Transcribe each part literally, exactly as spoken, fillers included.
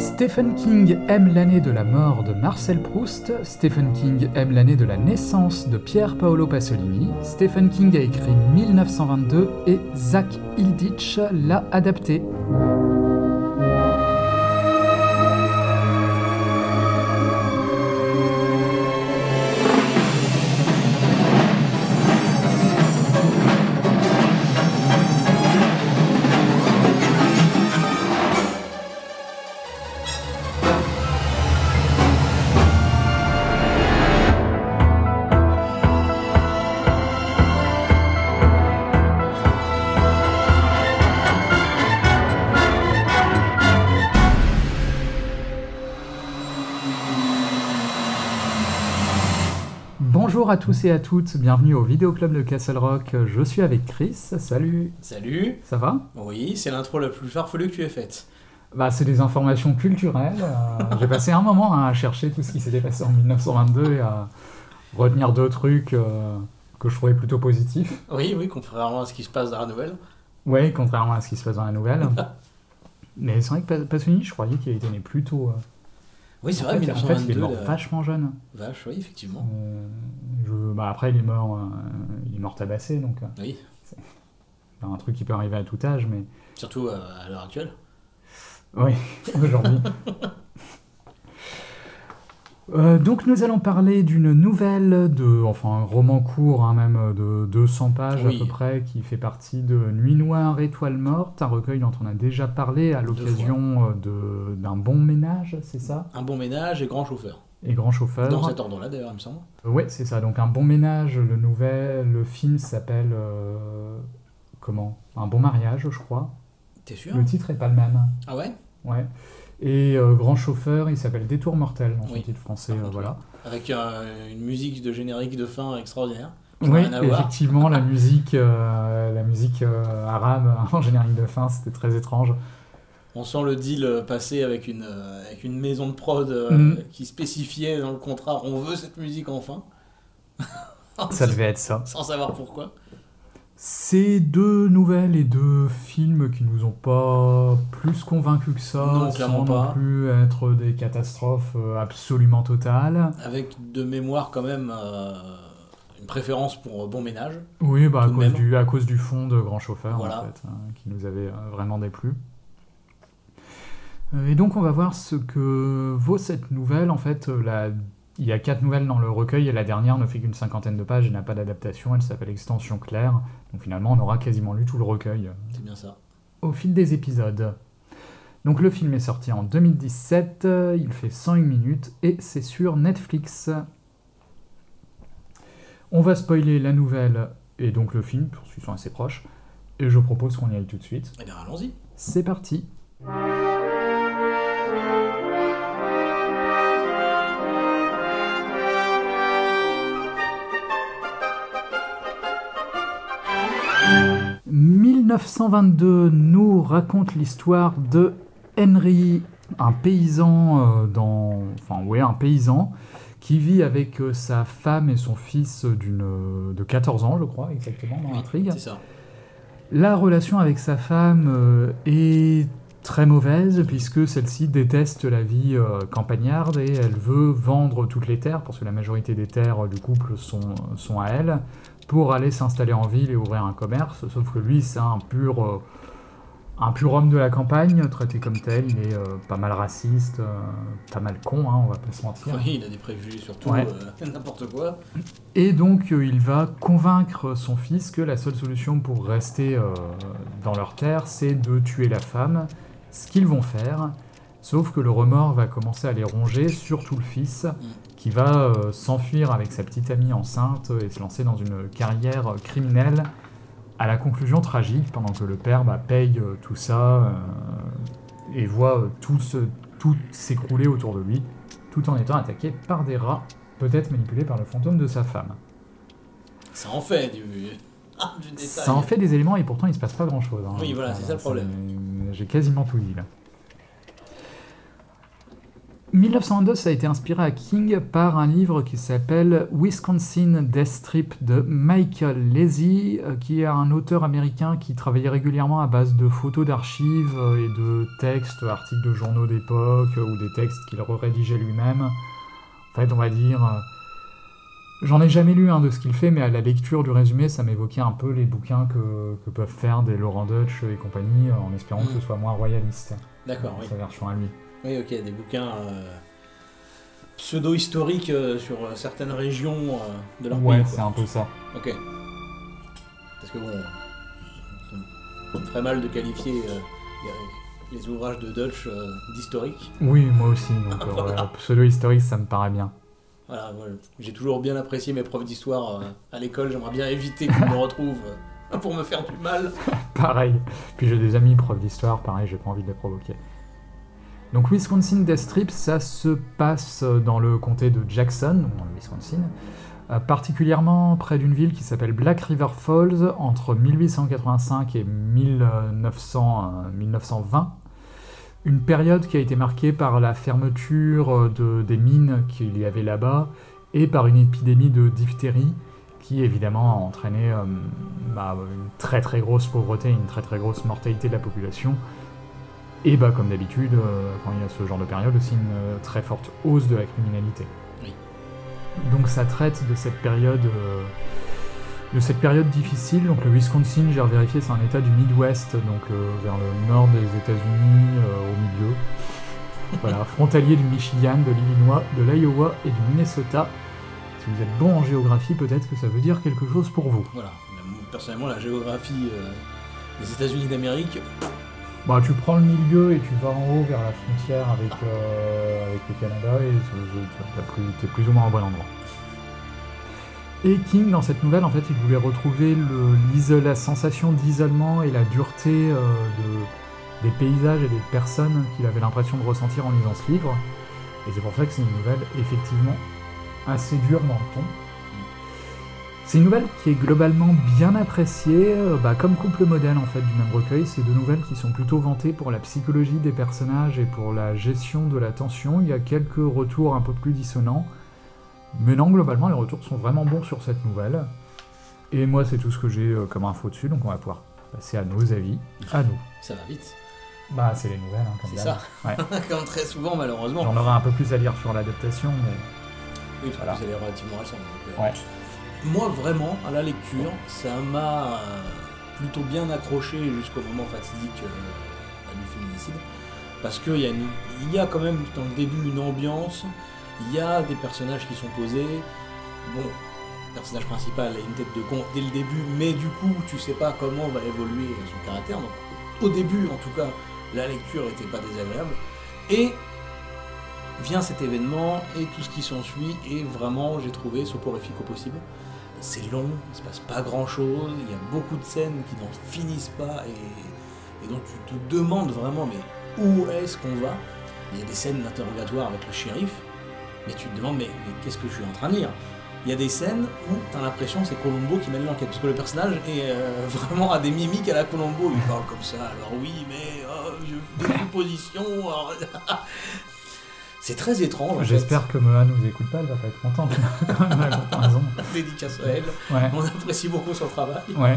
Stephen King aime l'année de la mort de Marcel Proust, Stephen King aime l'année de la naissance de Pier Paolo Pasolini, Stephen King a écrit mille neuf cent vingt-deux et Zach Hilditch l'a adapté. Bonjour à tous et à toutes, bienvenue au Vidéo Club de Castle Rock, je suis avec Chris, salut. Salut. Ça va ? Oui, c'est l'intro la plus farfelue que tu aies faite. Bah, c'est des informations culturelles, euh, j'ai passé un moment hein, à chercher tout ce qui s'était passé en mille neuf cent vingt-deux et à retenir deux trucs euh, que je trouvais plutôt positifs. Oui, oui, contrairement à ce qui se passe dans la nouvelle. Oui, contrairement à ce qui se passe dans la nouvelle. Mais c'est vrai que Pasolini, je croyais qu'il était né plus tôt. Euh... Oui, c'est en vrai, fait, mille neuf cent En fait, vingt-deux. il est mort la... vachement jeune. Vache, oui, effectivement. Euh, je... bah, après, il est mort, euh, il est mort tabassé, donc... Euh, oui. C'est un truc qui peut arriver à tout âge, mais... Surtout euh, à l'heure actuelle. Oui, aujourd'hui. euh, donc nous allons parler d'une nouvelle, de, enfin un roman court, hein, même de deux cents pages oui. à peu près, qui fait partie de Nuit Noire, Étoile Morte, un recueil dont on a déjà parlé à l'occasion de, d'un Bon Ménage, c'est ça ? Un Bon Ménage et Grand Chauffeur. Et Grand Chauffeur. Dans cet ordre-là d'ailleurs, il me semble. Euh, ouais, c'est ça. Donc Un Bon Ménage, le nouvel, le film s'appelle euh, comment ? Un Bon Mariage, je crois. T'es sûr ? Le titre est pas le même. Ah ouais ? Ouais. Et euh, Grand Chauffeur, il s'appelle Détour mortel dans son oui. titre français, contre, euh, voilà. Avec euh, une musique de générique de fin extraordinaire. Oui, effectivement, la musique, euh, la musique euh, arabe en générique de fin, c'était très étrange. On sent le deal passer avec une, euh, avec une maison de prod euh, mm. qui spécifiait dans le contrat « On veut cette musique enfin ». Ça devait être ça. Sans savoir pourquoi. C'est deux nouvelles et deux films qui nous ont pas plus convaincus que ça, non, sans clairement non pas. plus être des catastrophes absolument totales. Avec de mémoire quand même euh, une préférence pour Bon Ménage. Oui, bah à cause, du, à cause du fond de Grand Chauffeur, voilà. en fait, hein, qui nous avait euh, vraiment déplu. Et donc on va voir ce que vaut cette nouvelle. En fait, la... il y a quatre nouvelles dans le recueil et la dernière ne fait qu'une cinquantaine de pages et n'a pas d'adaptation. Elle s'appelle Extension Claire. Donc finalement, on aura quasiment lu tout le recueil. C'est bien ça. Au fil des épisodes. Donc le film est sorti en deux mille dix-sept, il fait cent une minutes et c'est sur Netflix. On va spoiler la nouvelle et donc le film, parce qu'ils sont assez proches. Et je propose qu'on y aille tout de suite. Eh bien, allons-y. C'est parti. mille neuf cent vingt-deux nous raconte l'histoire de Henry, un paysan euh, dans, enfin ouais, un paysan qui vit avec euh, sa femme et son fils d'une euh, de quatorze ans, je crois exactement dans oui, l'intrigue. C'est ça. La relation avec sa femme euh, est très mauvaise puisque celle-ci déteste la vie euh, campagnarde et elle veut vendre toutes les terres parce que la majorité des terres du couple sont, sont à elle, pour aller s'installer en ville et ouvrir un commerce, sauf que lui, c'est un pur, euh, un pur homme de la campagne, traité comme tel, il est euh, pas mal raciste, euh, pas mal con, hein, on va pas se mentir. Oui, il a des préjugés sur tout, ouais. euh, n'importe quoi. Et donc, euh, il va convaincre son fils que la seule solution pour rester euh, dans leur terre, c'est de tuer la femme, ce qu'ils vont faire, sauf que le remords va commencer à les ronger, surtout le fils, mm. qui va euh, s'enfuir avec sa petite amie enceinte et se lancer dans une carrière criminelle à la conclusion tragique, pendant que le père bah, paye euh, tout ça euh, et voit euh, tout, ce, tout s'écrouler autour de lui, tout en étant attaqué par des rats, peut-être manipulés par le fantôme de sa femme. Ça en fait du, ah, du détail. Ça en fait des éléments et pourtant il se passe pas grand-chose. Hein. Oui, voilà, c'est ça le problème. C'est... J'ai quasiment tout dit là. mille neuf cent vingt-deux, ça a été inspiré à King par un livre qui s'appelle Wisconsin Death Strip de Michael Lazy, qui est un auteur américain qui travaillait régulièrement à base de photos d'archives et de textes, articles de journaux d'époque ou des textes qu'il rédigeait lui-même. En fait, on va dire... J'en ai jamais lu un de ce qu'il fait, mais à la lecture du résumé, ça m'évoquait un peu les bouquins que, que peuvent faire des Laurent Deutsch et compagnie, en espérant mmh. que ce soit moins royaliste. D'accord, oui. Sa version à lui. Oui, ok, des bouquins euh, pseudo-historiques euh, sur euh, certaines régions euh, de leur ouais, pays. Ouais, c'est un peu ça. Ok. Parce que bon, ça me ferait mal de qualifier euh, les ouvrages de Deutsch euh, d'historiques. Oui, moi aussi, donc voilà. euh, pseudo-historique, ça me paraît bien. Voilà, moi, j'ai toujours bien apprécié mes profs d'histoire euh, à l'école, j'aimerais bien éviter qu'ils me retrouvent euh, pour me faire du mal. Pareil, puis j'ai des amis profs d'histoire, pareil, j'ai pas envie de les provoquer. Donc Wisconsin Death Strip, ça se passe dans le comté de Jackson, dans le Wisconsin, euh, particulièrement près d'une ville qui s'appelle Black River Falls, entre mille huit cent quatre-vingt-cinq et mille neuf cents, euh, mille neuf cent vingt. Une période qui a été marquée par la fermeture de, des mines qu'il y avait là-bas et par une épidémie de diphtérie qui évidemment a entraîné euh, bah, une très très grosse pauvreté, une très très grosse mortalité de la population. Et bah, comme d'habitude, euh, quand il y a ce genre de période, aussi une euh, très forte hausse de la criminalité. Oui. Donc ça traite de cette période... Euh, de cette période difficile. Donc le Wisconsin, j'ai revérifié, c'est un état du Midwest, donc euh, vers le nord des États-Unis, euh, au milieu. Voilà, frontalier du Michigan, de l'Illinois, de l'Iowa et du Minnesota. Si vous êtes bon en géographie, peut-être que ça veut dire quelque chose pour vous. Voilà, personnellement, la géographie euh, des États-Unis d'Amérique... Bah, tu prends le milieu et tu vas en haut vers la frontière avec, euh, avec le Canada et tu es plus ou moins au bon endroit. Et King, dans cette nouvelle, en fait, il voulait retrouver le, la sensation d'isolement et la dureté euh, de, des paysages et des personnes qu'il avait l'impression de ressentir en lisant ce livre. Et c'est pour ça que c'est une nouvelle, effectivement, assez dure dans le ton. C'est une nouvelle qui est globalement bien appréciée, euh, bah, comme couple modèle, en fait, du même recueil. C'est deux nouvelles qui sont plutôt vantées pour la psychologie des personnages et pour la gestion de la tension. Il y a quelques retours un peu plus dissonants. Mais non, globalement, les retours sont vraiment bons sur cette nouvelle. Et moi, c'est tout ce que j'ai euh, comme info dessus, donc on va pouvoir passer à nos avis, à nous. Ça va vite. Bah, c'est les nouvelles, hein, comme c'est d'hab. ça. Ouais. Comme très souvent, malheureusement. J'en aurai un peu plus à lire sur l'adaptation, mais... Oui, parce voilà. que vous allez relativement récent. Donc, euh... ouais. Moi, vraiment, à la lecture, ça m'a plutôt bien accroché jusqu'au moment fatidique euh, du féminicide. Parce qu'il y, y a quand même, dans le début, une ambiance... Il y a des personnages qui sont posés. Bon, le personnage principal a une tête de con dès le début, mais du coup, tu sais pas comment va évoluer son caractère. Donc, au début, en tout cas, la lecture était pas désagréable. Et vient cet événement et tout ce qui s'ensuit, et vraiment, j'ai trouvé soporifique au possible. C'est long, il se passe pas grand-chose, il y a beaucoup de scènes qui n'en finissent pas, et, et donc tu te demandes vraiment, mais où est-ce qu'on va ? Il y a des scènes d'interrogatoire avec le shérif, mais tu te demandes, mais, mais qu'est-ce que je suis en train de lire ? Il y a des scènes où tu as l'impression que c'est Columbo qui mène l'enquête, parce que le personnage est euh, vraiment à des mimiques à la Columbo, il parle comme ça, alors oui, mais oh, je fais des suppositions, alors... C'est très étrange. En J'espère fait. que Mohan nous écoute pas, elle va pas être contente quand même la comparaison. Dédicace à elle, ouais. On apprécie beaucoup son travail. Ouais.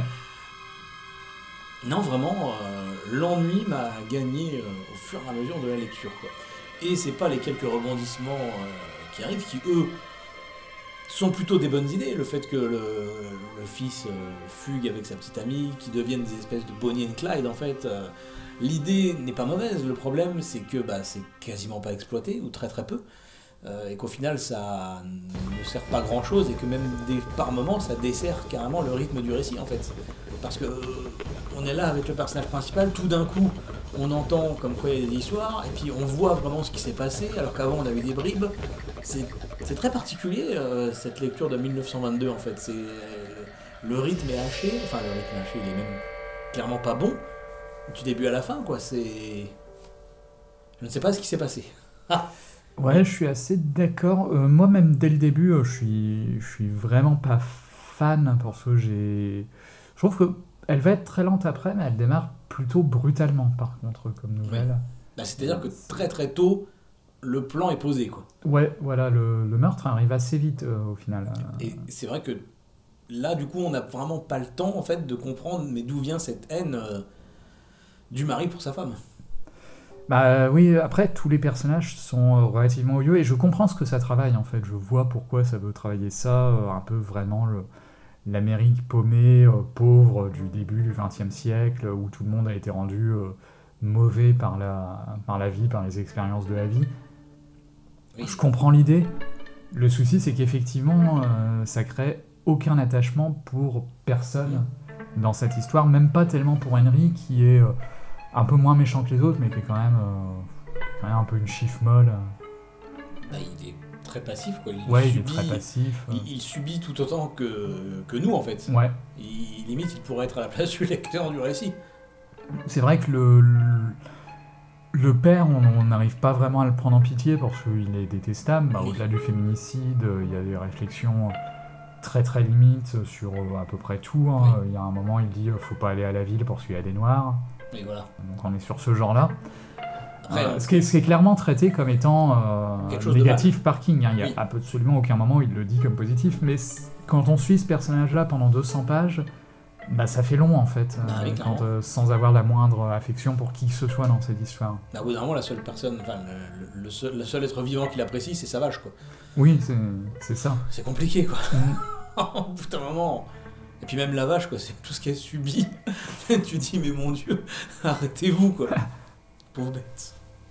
Non, vraiment, euh, l'ennui m'a gagné euh, au fur et à mesure de la lecture, quoi. Et c'est pas les quelques rebondissements euh, qui arrivent qui, eux, sont plutôt des bonnes idées. Le fait que le, le fils euh, fugue avec sa petite amie, qu'ils deviennent des espèces de Bonnie and Clyde, en fait, euh, l'idée n'est pas mauvaise. Le problème, c'est que bah, c'est quasiment pas exploité, ou très très peu, euh, et qu'au final, ça ne sert pas grand-chose, et que même des, par moments, ça dessert carrément le rythme du récit, en fait. Parce que euh, on est là avec le personnage principal, tout d'un coup, on entend comme quoi il y a des histoires, et puis on voit vraiment ce qui s'est passé, alors qu'avant on avait des bribes. C'est, c'est très particulier, euh, cette lecture de mille neuf cent vingt-deux, en fait. C'est, euh, le rythme est haché, enfin le rythme est haché, il est même clairement pas bon, du début à la fin, quoi. C'est... Je ne sais pas ce qui s'est passé. Ouais, je suis assez d'accord. Euh, moi-même, dès le début, euh, je suis, je suis vraiment pas fan, parce que j'ai... Je trouve que elle va être très lente après, mais elle démarre plutôt brutalement, par contre, comme nouvelle. Ouais. Bah, c'est-à-dire que très très tôt, le plan est posé, quoi. Ouais, voilà, le, le meurtre arrive assez vite euh, au final. Et c'est vrai que là, du coup, on n'a vraiment pas le temps, en fait, de comprendre mais d'où vient cette haine euh, du mari pour sa femme. Bah oui, après, tous les personnages sont euh, relativement odieux, et je comprends ce que ça travaille, en fait. Je vois pourquoi ça veut travailler ça, euh, un peu vraiment le, l'Amérique paumée, euh, pauvre du début du vingtième siècle, où tout le monde a été rendu euh, mauvais par la, par la vie, par les expériences de la vie. Oui. Je comprends l'idée. Le souci, c'est qu'effectivement, euh, ça crée aucun attachement pour personne dans cette histoire, même pas tellement pour Henry, qui est euh, un peu moins méchant que les autres, mais qui est quand même, euh, qui est quand même un peu une chiffre molle. Bah, il est très passif, quoi. Il Ouais, subit, il est très passif. Il, il subit tout autant que, que nous, en fait. Ouais. Il, limite, il pourrait être à la place du lecteur du récit. C'est vrai que le, le, le père, on n'arrive pas vraiment à le prendre en pitié parce qu'il est détestable. Bah, Oui. Au-delà du féminicide, il y a des réflexions très très limites sur euh, à peu près tout. Hein. Oui. Il y a un moment, il dit euh, faut pas aller à la ville parce qu'il y a des noirs. Et voilà. Donc on est sur ce genre-là. Après, Euh, ce, qui est, ce qui est clairement traité comme étant euh, Quelque chose de négatif parking. Hein. Il n'y a Oui. absolument aucun moment où il le dit comme positif. Mais c- quand on suit ce personnage-là pendant deux cents pages, bah, ça fait long en fait. Bah oui, euh, clairement. quand, euh, sans avoir la moindre affection pour qui que ce soit dans cette histoire. bah, au bout d'un moment, la seule personne, enfin, le, le- le seul, le seul être vivant qu'il apprécie, c'est sa vache, quoi. Oui, c'est, c'est ça. C'est compliqué, quoi. Mm. Au bout d'un moment. Et puis même la vache, quoi, c'est tout ce qu'elle subit. Tu dis, mais mon Dieu, arrêtez-vous, quoi. Pauvre bête.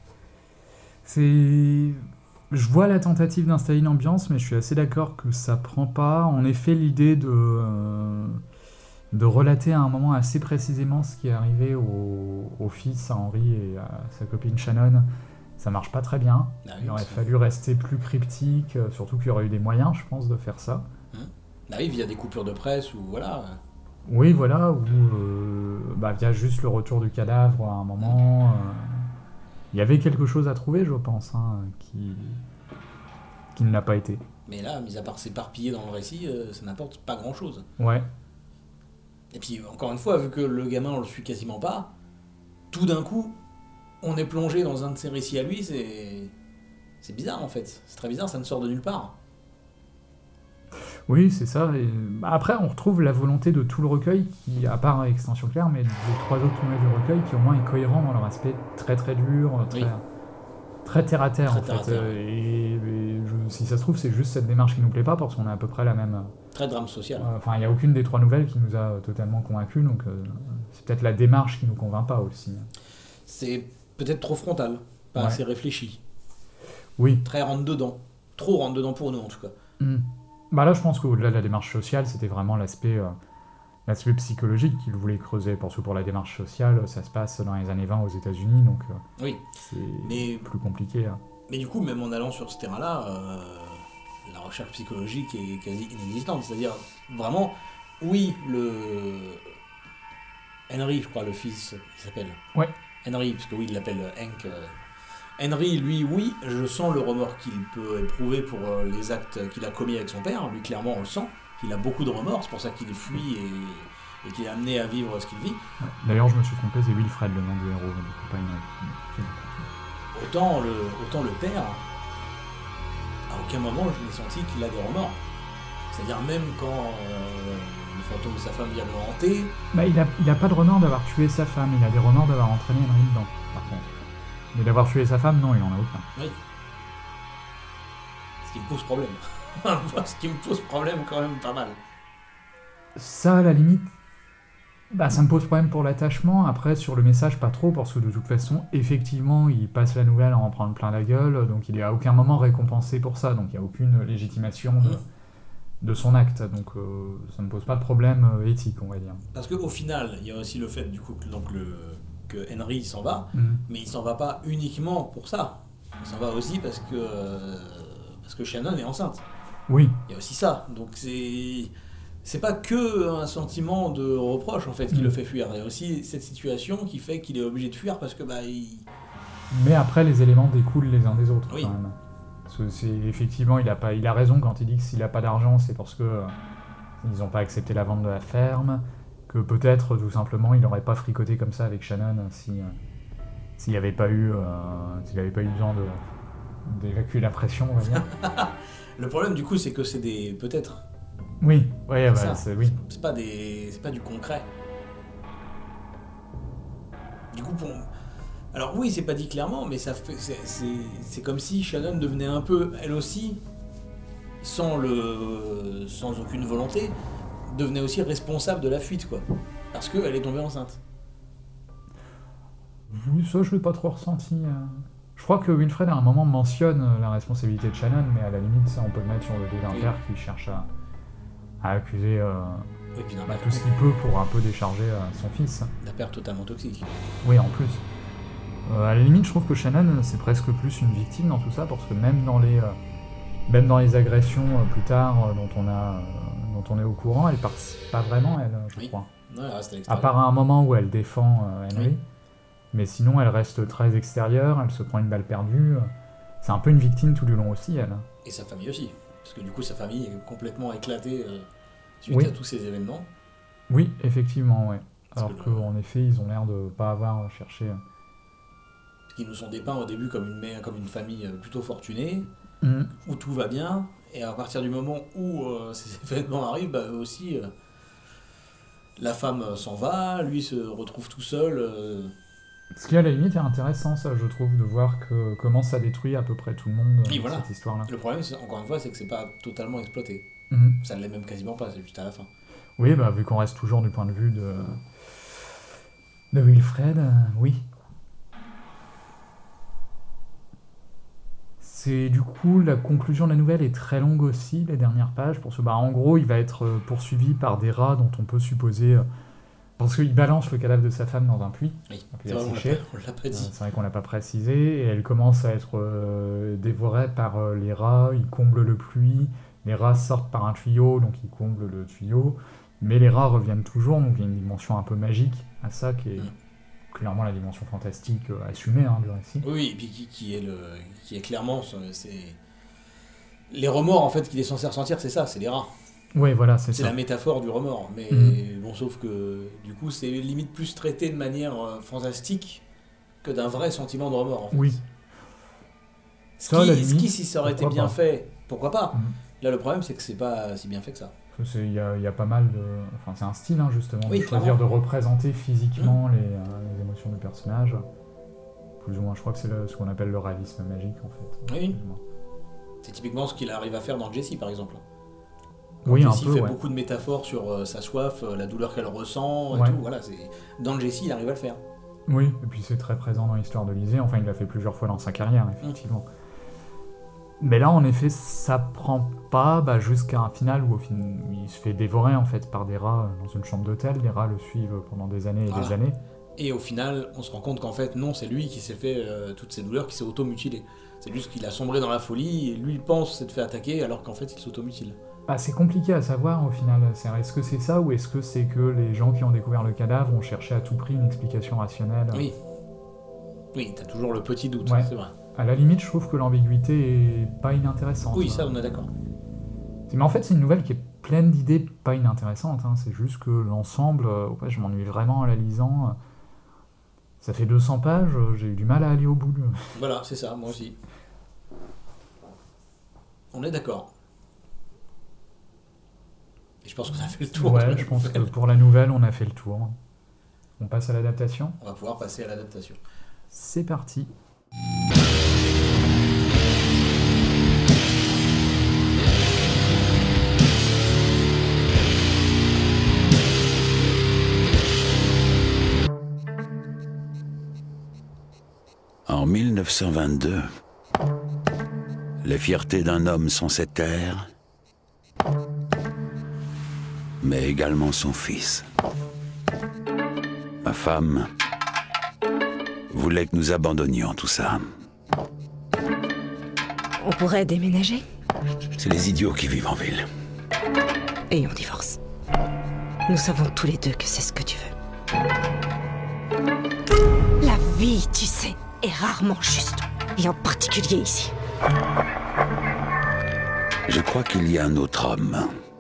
C'est... Je vois la tentative d'installer une ambiance, mais je suis assez d'accord que ça prend pas. En effet, l'idée de, euh, de relater à un moment assez précisément ce qui est arrivé au, au fils, à Henry et à sa copine Shannon, ça marche pas très bien. Ah oui, Il aurait c'est- fallu rester plus cryptique, euh, surtout qu'il y aurait eu des moyens, je pense, de faire ça. Bah oui, via des coupures de presse ou voilà. Oui, voilà, ou euh, bah, via juste le retour du cadavre à un moment. euh, Il y avait quelque chose à trouver, je pense, hein, qui, qui ne l'a pas été. Mais là, mis à part s'éparpiller dans le récit, euh, ça n'apporte pas grand-chose. Ouais. Et puis, encore une fois, vu que le gamin, on le suit quasiment pas, tout d'un coup, on est plongé dans un de ses récits à lui, c'est... C'est bizarre, en fait. C'est très bizarre, ça ne sort de nulle part. Oui, c'est ça. Et, bah, après, on retrouve la volonté de tout le recueil, qui, à part Extension Claire, mais les trois autres tournées du recueil, qui au moins est cohérent dans leur aspect très très dur, très, Oui. très terre à terre Très en terre à fait. terre. Euh, Et, et je- si ça se trouve, c'est juste cette démarche qui nous plaît pas, parce qu'on a à peu près la même. Très drame social. euh, Enfin, il n'y a aucune des trois nouvelles qui nous a totalement convaincus, donc euh, c'est peut-être la démarche qui nous convainc pas aussi. C'est peut-être trop frontal, pas Ouais. assez réfléchi. Oui. Très rentre-dedans. Trop rentre-dedans pour nous, en tout cas. Hmm. Bah là, je pense qu'au-delà de la démarche sociale, c'était vraiment l'aspect, euh, l'aspect psychologique qu'il voulait creuser. Parce que pour la démarche sociale, ça se passe dans les années vingt aux États-Unis, donc euh, Oui. c'est Mais, plus compliqué. Hein. mais du coup, même en allant sur ce terrain-là, euh, la recherche psychologique est quasi inexistante. C'est-à-dire, vraiment, oui, le... Henry, je crois, le fils, il s'appelle. Ouais. Henry, parce que oui, il l'appelle Hank. euh, Henry, lui, oui, je sens le remords qu'il peut éprouver pour euh, les actes qu'il a commis avec son père. Lui, clairement, on le sent. Il a beaucoup de remords, c'est pour ça qu'il fuit et, et qu'il est amené à vivre ce qu'il vit. D'ailleurs, je me suis trompé, c'est Wilfred le nom du héros, du coup, pas une... Autant le, autant le père, à aucun moment je n'ai senti qu'il a des remords. C'est-à-dire même quand euh, le fantôme de sa femme vient le hanter, Bah, il a, il a pas de remords d'avoir tué sa femme, il a des remords d'avoir entraîné Henry dedans, par contre. Mais d'avoir tué sa femme, non, il en a aucun. oui. Ce qui me pose problème. Ce qui me pose problème quand même pas mal. Ça, à la limite, bah, ça me pose problème pour l'attachement. Après, sur le message, pas trop, parce que de toute façon, effectivement, il passe la nouvelle à en prendre plein la gueule, donc il est à aucun moment récompensé pour ça, donc il n'y a aucune légitimation de, Mmh. de son acte, donc euh, ça ne pose pas de problème euh, éthique, on va dire. Parce qu'au final, il y a aussi le fait du coup que, donc, le, que Henry s'en va, Mhm. mais il s'en va pas uniquement pour ça. Il s'en va aussi parce que, euh, parce que Shannon est enceinte. Oui, Il y a aussi ça. Donc c'est c'est pas que un sentiment de reproche en fait qui Mm. le fait fuir. Il y a aussi cette situation qui fait qu'il est obligé de fuir parce que bah il... mais après, les éléments découlent les uns des autres, Oui. quand même. Parce que c'est, effectivement, il a, pas, il a raison quand il dit que s'il n'a pas d'argent, c'est parce que euh, ils n'ont pas accepté la vente de la ferme, que peut-être, tout simplement, il n'aurait pas fricoté comme ça avec Shannon si, euh, s'il n'y avait pas eu, euh, s'il avait pas eu besoin de, d'évacuer la pression, on va dire. Le problème, du coup, c'est que c'est des... peut-être... Oui, ouais, bah, ça. c'est, oui. C'est pas des... c'est pas du concret. Du coup, pour... Alors oui, c'est pas dit clairement, mais ça fait... c'est, c'est... c'est comme si Shannon devenait un peu, elle aussi, sans le... sans aucune volonté, devenait aussi responsable de la fuite, quoi. Parce qu'elle est tombée enceinte. Oui, ça, je l'ai pas trop ressenti. euh. Je crois que Winfred, à un moment, mentionne euh, la responsabilité de Shannon, mais à la limite, ça, on peut le mettre sur le dos d'un Oui. père qui cherche à, à accuser euh, Oui, puis d'un bah, père, tout ce qu'il peut pour un peu décharger euh, son fils. d'un père totalement toxique. Oui, en plus. Euh, à la limite, je trouve que Shannon, c'est presque plus une victime dans tout ça, parce que même dans les, euh, même dans les agressions euh, plus tard euh, dont, on a, euh, dont on est au courant, elle participe pas vraiment, elle, je Oui. crois. Ouais, elle reste à À l'extérieur. part à un moment où elle défend euh, Henry. Oui. Mais sinon, elle reste très extérieure, elle se prend une balle perdue. C'est un peu une victime tout du long aussi, elle. Et sa famille aussi. Parce que du coup, sa famille est complètement éclatée euh, suite Oui. à tous ces événements. Oui, effectivement, ouais. Parce Alors que le- qu'en effet, ils ont l'air de pas avoir cherché... Parce qu'ils nous sont dépeints au début comme une, mère, comme une famille euh, plutôt fortunée, Mhm. où tout va bien. Et à partir du moment où euh, ces événements arrivent, bah, eux aussi, euh, la femme euh, s'en va, lui se retrouve tout seul. euh, Ce qui, à la limite, est intéressant, ça, je trouve, de voir que, comment ça détruit à peu près tout le monde, Oui, euh, voilà. cette histoire-là. Le problème, c'est, encore une fois, c'est que c'est pas totalement exploité. Mhm. Ça ne l'est même quasiment pas, c'est juste à la fin. Oui, bah, vu qu'on reste toujours du point de vue de, de Wilfred, euh, oui. C'est du coup, la conclusion de la nouvelle est très longue aussi, les dernières pages, pour ce bah, en gros, il va être euh, poursuivi par des rats dont on peut supposer... euh, parce qu'il balance le cadavre de sa femme dans un puits. Oui, Donc, il c'est a vrai, on l'a séché. pas, on l'a pas Euh, dit. c'est vrai qu'on l'a pas précisé, et elle commence à être euh, dévorée par euh, les rats, ils comblent le puits, les rats sortent par un tuyau, donc ils comblent le tuyau, mais les rats reviennent toujours, donc il y a une dimension un peu magique à ça, qui est Mm. clairement la dimension fantastique euh, assumée hein, du récit. Oui, oui, et puis qui, qui est, le, qui est clairement... C'est... Les remords, en fait, qu'il est censé ressentir, c'est ça, c'est les rats. Oui, voilà, c'est C'est ça. la métaphore du remords. Mais Mhm. bon, sauf que du coup, c'est limite plus traité de manière euh, fantastique que d'un vrai sentiment de remords. En fait. Oui. Ce Ça, à qui, la ce limite, qui, si ça aurait été pourquoi bien pas. fait, pourquoi pas. Mhm. Là, le problème, c'est que c'est pas si bien fait que ça. Parce que c'est- Il y, a- il y a pas mal de... Enfin, c'est un style, hein, justement, Oui, de choisir clairement. de représenter physiquement les, euh, les émotions du personnage. Plus ou moins, je crois que c'est le- ce qu'on appelle le réalisme magique, en fait. Oui. Plus ou moins. C'est typiquement ce qu'il arrive à faire dans Jessie, par exemple. Oui, un Jessie peu, fait ouais. beaucoup de métaphores sur euh, sa soif, euh, la douleur qu'elle ressent, et Ouais. tout. Voilà, c'est... Dans Jessie, il arrive à le faire. Oui, et puis c'est très présent dans l'histoire de Lysée. Enfin, il l'a fait plusieurs fois dans sa carrière, effectivement. Mais là, en effet, ça prend pas bah, jusqu'à un final où au fin... il se fait dévorer en fait par des rats euh, dans une chambre d'hôtel. Les rats le suivent pendant des années et Voilà. des années. Et au final, on se rend compte qu'en fait, non, c'est lui qui s'est fait euh, toutes ces douleurs, qui s'est auto-mutilé. C'est juste qu'il a sombré dans la folie, et lui, il pense s'être fait attaquer, alors qu'en fait, il s'automutile. Bah, c'est compliqué à savoir au final. C'est- Est-ce que c'est ça ou est-ce que c'est que les gens qui ont découvert le cadavre ont cherché à tout prix une explication rationnelle? Oui. Oui, t'as toujours le petit doute, Ouais. c'est vrai. À la limite, je trouve que l'ambiguïté est pas inintéressante. Oui, ça, on est d'accord. Mais en fait, c'est une nouvelle qui est pleine d'idées pas inintéressantes. Hein. C'est juste que l'ensemble, euh, ouais, je m'ennuie vraiment en la lisant. Ça fait deux cents pages, euh, j'ai eu du mal à aller au bout. Voilà, c'est ça, moi aussi. On est d'accord. Et je pense qu'on a fait le tour. de Ouais, la je pense que nouvelle. pour la nouvelle, on a fait le tour. On passe à l'adaptation. On va pouvoir passer à l'adaptation. C'est parti. En mille neuf cent vingt-deux, les fiertés d'un homme sont ses terres, mais également son fils. Ma femme voulait que nous abandonnions tout ça. On pourrait déménager C'est les idiots qui vivent en ville. et on divorce. Nous savons tous les deux que c'est ce que tu veux. La vie, tu sais, est rarement juste. Et en particulier ici. Je crois qu'il y a un autre homme.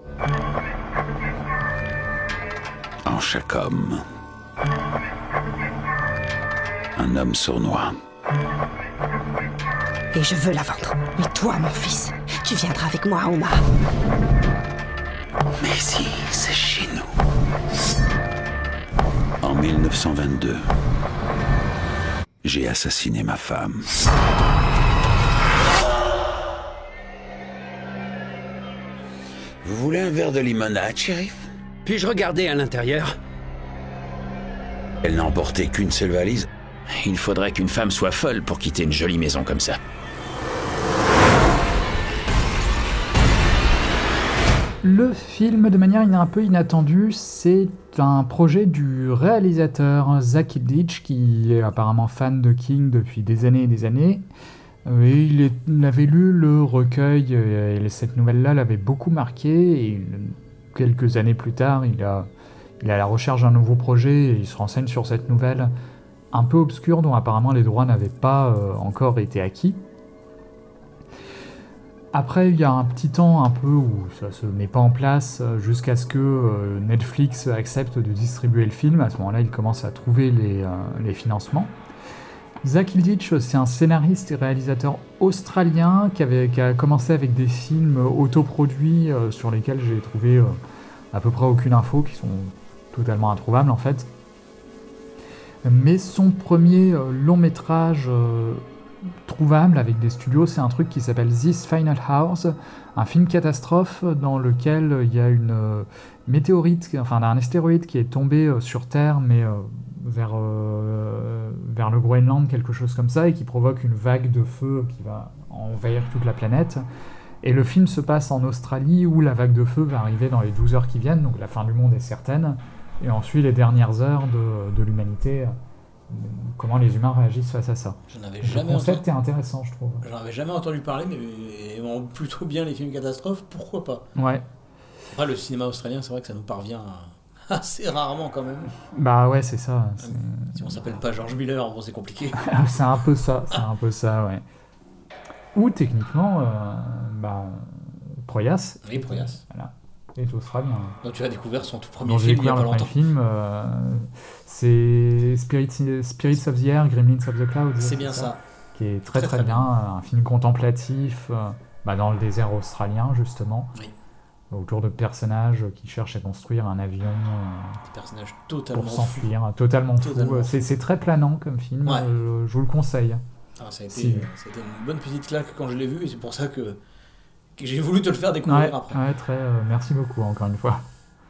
En chaque homme. Un homme sournois. Et je veux la vendre. Mais toi, mon fils, tu viendras avec moi à Omaha. Mais si, c'est chez nous. En mille neuf cent vingt-deux, j'ai assassiné ma femme. Vous voulez un verre de limonade, shérif? Puis-je regarder à l'intérieur? Elle n'a emporté qu'une seule valise. Il faudrait qu'une femme soit folle pour quitter une jolie maison comme ça. Le film, de manière un peu inattendue, c'est un projet du réalisateur Zach Hilditch, qui est apparemment fan de King depuis des années et des années. Et il, est, il avait lu le recueil, et cette nouvelle-là l'avait beaucoup marqué, et quelques années plus tard, il, a, il est à la recherche d'un nouveau projet, et il se renseigne sur cette nouvelle un peu obscure, dont apparemment les droits n'avaient pas euh, encore été acquis. Après, il y a un petit temps un peu où ça se met pas en place jusqu'à ce que euh, Netflix accepte de distribuer le film. À ce moment-là, il commence à trouver les, euh, les financements. Zach Hilditch, c'est un scénariste et réalisateur australien qui, avait, qui a commencé avec des films autoproduits euh, sur lesquels j'ai trouvé euh, à peu près aucune info, qui sont totalement introuvables en fait. Mais son premier euh, long métrage euh, trouvable avec des studios, c'est un truc qui s'appelle This Final House, un film catastrophe dans lequel il y a une euh, météorite, enfin un astéroïde qui est tombé euh, sur Terre, mais euh, vers, euh, vers le Groenland, quelque chose comme ça, et qui provoque une vague de feu qui va envahir toute la planète. Et le film se passe en Australie, où la vague de feu va arriver dans les douze heures qui viennent, donc la fin du monde est certaine, et ensuite les dernières heures de, de l'humanité, comment les humains réagissent face à ça. J'en avais Le jamais concept entendu... est intéressant, je trouve. J'en avais jamais entendu parler, mais aimant plutôt bien les films catastrophes, pourquoi pas. Ouais. Après, le cinéma australien, c'est vrai que ça nous parvient assez rarement quand même. Bah ouais, c'est ça. C'est... Si on s'appelle pas George Miller, bon, c'est compliqué. c'est un peu ça, c'est un peu ça, ouais. Ou techniquement, euh, bah, Proyas. Oui, Proyas. Voilà. est australien. Donc tu as découvert son tout premier Donc, film il y a pas le longtemps. premier film, euh, c'est Spirits, Spirits of the Air, Gremlins of the Clouds. C'est bien ça. ça. Qui est très très, très, très bien, bien, un film contemplatif euh, bah, dans le désert australien justement. Oui. Autour de personnages qui cherchent à construire un avion euh, Des personnages totalement pour s'enfuir, totalement fou. Totalement c'est, c'est très planant comme film, ouais. je, je vous le conseille. Ah, ça, a été, si. ça a été une bonne petite claque quand je l'ai vu et c'est pour ça que, que j'ai voulu te le faire découvrir ouais, après. Ouais, très, euh, merci beaucoup encore une fois.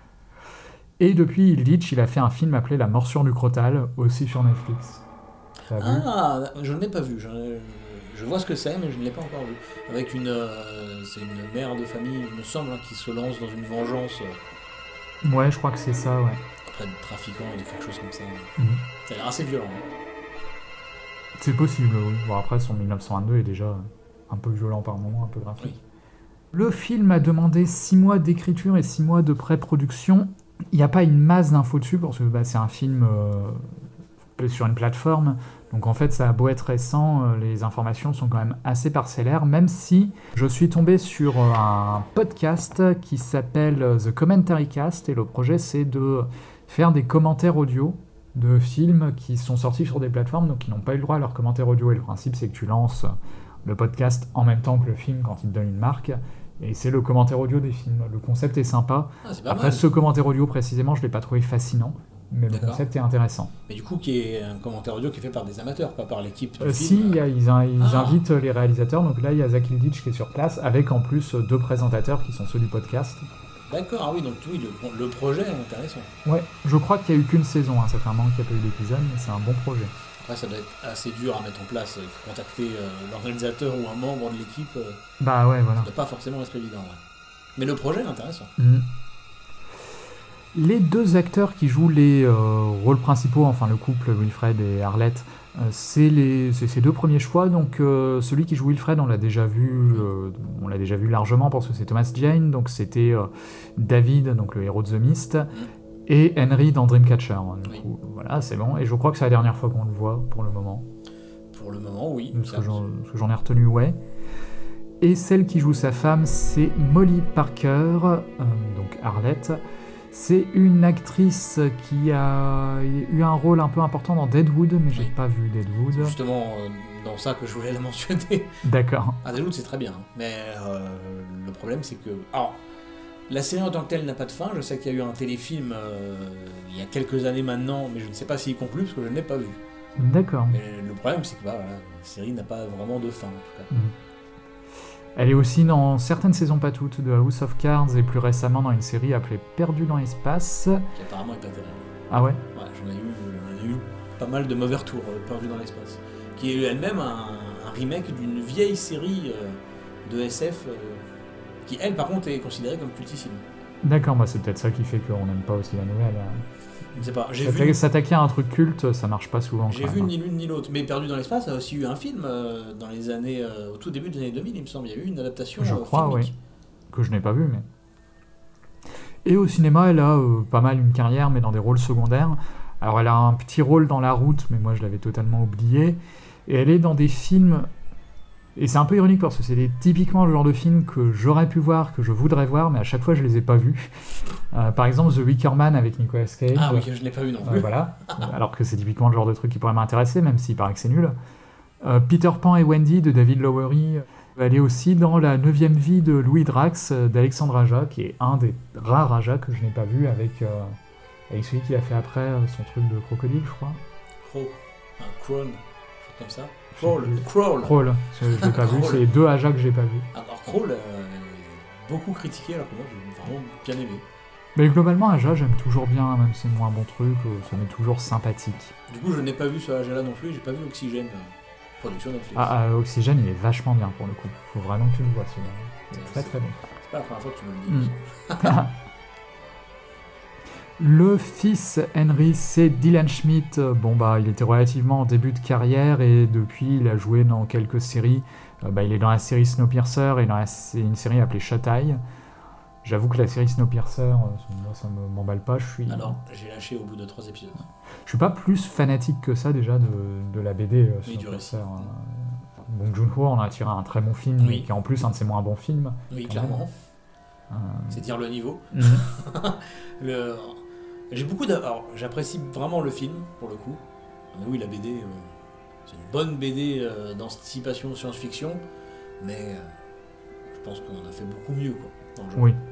Et depuis Hilditch, il a fait un film appelé La morsure du crotale, aussi sur Netflix. T'as vu ? Ah, je ne l'ai pas vu. Je, je vois ce que c'est, mais je ne l'ai pas encore vu. Avec une, euh, c'est une mère de famille, il me semble, hein, qui se lance dans une vengeance. Euh, ouais, je crois que c'est ça, ouais. Après de trafiquants ou de quelque chose comme ça. Mm-hmm. Ça a l'air assez violent. Hein. C'est possible, oui. Bon, après, son dix-neuf cent vingt-deux est déjà un peu violent par moment, un peu graphique. Oui. Le film a demandé six mois d'écriture et six mois de pré-production. Il n'y a pas une masse d'infos dessus, parce que bah, c'est un film euh, sur une plateforme. Donc en fait, ça a beau être récent, euh, les informations sont quand même assez parcellaires, même si je suis tombé sur euh, un podcast qui s'appelle euh, The Commentary Cast, et le projet, c'est de faire des commentaires audio de films qui sont sortis sur des plateformes, donc qui n'ont pas eu le droit à leurs commentaires audio. Et le principe, c'est que tu lances le podcast en même temps que le film quand il te donne une marque, et c'est le commentaire audio des films. Le concept est sympa. Ah, c'est pas Après, mal. Ce commentaire audio, précisément, je ne l'ai pas trouvé fascinant, mais D'accord. le concept est intéressant. Mais du coup, qui est un commentaire audio qui est fait par des amateurs, pas par l'équipe du euh, film. Si, y a, ils, ils ah. invitent les réalisateurs, donc là, il y a Zach Hilditch qui est sur place, avec en plus deux présentateurs qui sont ceux du podcast. D'accord, ah oui, donc oui, le, le projet est intéressant. Ouais, je crois qu'il n'y a eu qu'une saison, hein. Ça fait un moment qu'il n'y a pas eu d'épisode, mais c'est un bon projet. Après, ça doit être assez dur à mettre en place. Il faut contacter euh, l'organisateur ou un membre de l'équipe. Euh, bah ouais, voilà. Ça ne doit pas forcément être évident. Ouais. Mais le projet est intéressant. Mmh. Les deux acteurs qui jouent les euh, rôles principaux, enfin le couple Wilfred et Arlette, euh, c'est, les, c'est ses deux premiers choix. Donc euh, celui qui joue Wilfred, on l'a déjà vu, euh, on l'a déjà vu largement parce que c'est Thomas Jane. Donc c'était euh, David, donc le héros de The Mist, mmh. et Henry dans Dreamcatcher. Du oui. coup, voilà, c'est bon. Et je crois que c'est la dernière fois qu'on le voit pour le moment. Pour le moment, oui. Ce que, j'en, ce que j'en ai retenu, ouais. Et celle qui joue sa femme, c'est Molly Parker, euh, donc Arlette. C'est une actrice qui a eu un rôle un peu important dans Deadwood, mais j'ai Oui. pas vu Deadwood. C'est justement euh, dans ça que je voulais la mentionner. D'accord. Ah, Deadwood, c'est très bien, hein. mais euh, le problème, c'est que... Alors, la série en tant que telle n'a pas de fin. Je sais qu'il y a eu un téléfilm euh, il y a quelques années maintenant, mais je ne sais pas s'il conclut, parce que je ne l'ai pas vu. D'accord. Mais le problème, c'est que bah, voilà, la série n'a pas vraiment de fin, en tout cas. Mhm. Elle est aussi dans certaines saisons, pas toutes, de House of Cards, et plus récemment dans une série appelée Perdu dans l'espace. Qui apparemment est pas terrible. Ah ouais? Ouais, j'en ai eu, j'en ai eu pas mal de mauvais retours, euh, Perdu dans l'espace. Qui est elle-même un, un remake d'une vieille série euh, de S F, euh, qui elle par contre est considérée comme cultissime. D'accord, bah c'est peut-être ça qui fait qu'on n'aime pas aussi la nouvelle. Je ne sais pas, j'ai S'atta- vu, S'attaquer à un truc culte, ça marche pas souvent. j'ai quand vu même. ni l'une ni l'autre. Mais Perdu dans l'espace a aussi eu un film euh, dans les années, euh, au tout début des années deux mille, il me semble. Il y a eu une adaptation Je euh, crois, filmique. oui. Que je n'ai pas vu, mais... Et au cinéma, elle a euh, pas mal une carrière, mais dans des rôles secondaires. Alors elle a un petit rôle dans La Route, mais moi je l'avais totalement oublié. Et elle est dans des films... Et c'est un peu ironique parce que c'est des- typiquement le genre de films que j'aurais pu voir, que je voudrais voir, mais à chaque fois je les ai pas vus. Euh, par exemple The Wicker Man avec Nicolas Cage. Ah oui, je ne l'ai pas vu non Euh, plus. voilà. Alors que c'est typiquement le genre de truc qui pourrait m'intéresser, même s'il paraît que c'est nul. Euh, Peter Pan et Wendy de David Lowery. Elle est aussi dans La neuvième vie de Louis Drax euh, d'Alexandre Aja, qui est un des rares Aja que je n'ai pas vu avec, euh, avec celui qu'il a fait après euh, son truc de crocodile, je crois. Crow, un Crown, un truc comme ça. Crawl, Crawl. Crawl, je l'ai pas vu, Crawl. c'est les deux Aja que j'ai pas vu. Alors Crawl, euh, est beaucoup critiqué alors que moi j'ai vraiment bien aimé. Mais globalement, Aja, j'aime toujours bien, même si c'est moins bon truc, euh, ça m'est toujours sympathique. Du coup, je n'ai pas vu ce Âge-là non plus, j'ai pas vu Oxygène, euh, production Netflix. Ah, ah, Oxygène, il est vachement bien pour le coup. Faut vraiment que tu le vois celui-là. Il est Ouais, très c'est- très bon. C'est pas la première fois que tu me le dis. Mm. Le fils Henry, c'est Dylan Schmidt. Bon bah, il était relativement en début de carrière et depuis, il a joué dans quelques séries. Euh, bah, il est dans la série Snowpiercer et dans la- c'est une série appelée Shut Eye. J'avoue que la série Snowpiercer, euh, ça- moi, ça me- m'emballe pas. Je suis, Alors, j'ai lâché au bout de trois épisodes. je suis pas plus fanatique que ça déjà de, de la B D. Euh, Oui, du Snowpiercer. récit. Euh, Bong Joon-ho en a tiré un très bon film, Oui. qui est en plus un de ses moins bons films. Oui, Quand clairement. Euh, C'est dire le niveau. mhm. Le- J'ai beaucoup d'a- Alors, j'apprécie vraiment le film, pour le coup. Mais oui, la B D, euh, c'est une bonne B D euh, d'anticipation science-fiction, mais euh, je pense qu'on a fait beaucoup mieux, quoi, dans le genre. Oui.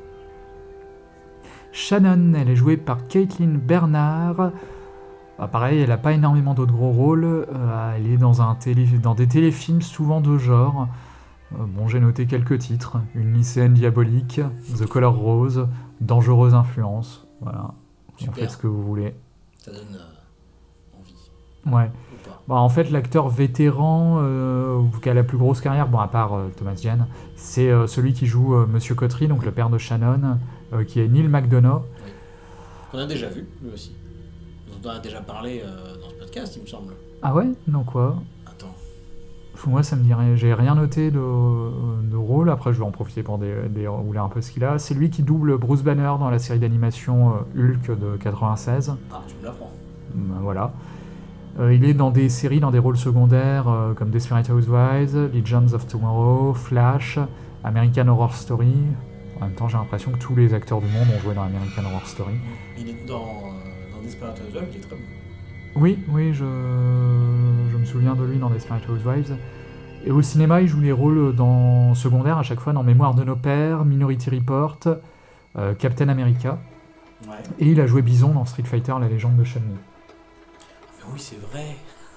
Shannon, elle est jouée par Caitlin Bernard. Bah, pareil, elle n'a pas énormément d'autres gros rôles. Euh, elle est dans, un télé... dans des téléfilms souvent de genre. Euh, bon, j'ai noté quelques titres. Une lycéenne diabolique, The Color Rose, Dangereuse influence. Voilà. Vous Super. faites ce que vous voulez. Ça donne euh, envie, Ouais. ou pas. Bah, en fait, l'acteur vétéran euh, qui a la plus grosse carrière, bon, à part euh, Thomas Jane, c'est euh, celui qui joue euh, Monsieur Cottery, donc le père de Shannon, euh, qui est Neil McDonough. Qu'on a déjà vu, lui aussi. On en a déjà parlé euh, dans ce podcast, il me semble. Ah ouais? Non, quoi? Attends. Moi, ça me dirait, j'ai rien noté de, de rôle. Après, je vais en profiter pour dé- dérouler un peu ce qu'il a. C'est lui qui double Bruce Banner dans la série d'animation euh, Hulk de quatre-vingt-seize. Ah, tu me l'apprends. Ben, voilà. Euh, il est dans des séries, dans des rôles secondaires euh, comme Desperate Housewives, Legends of Tomorrow, Flash, American Horror Story. En même temps, j'ai l'impression que tous les acteurs du monde ont joué dans American Horror Story. Il est dans, euh, dans Desperate Housewives, il est très bon. Oui, oui, je, je me souviens de lui dans Desperate Housewives. Et au cinéma, il joue les rôles dans secondaires à chaque fois dans Mémoire de nos pères, Minority Report, euh, Captain America. Ouais. Et il a joué Bison dans Street Fighter, la légende de Chun-Li. Mais oui, c'est vrai.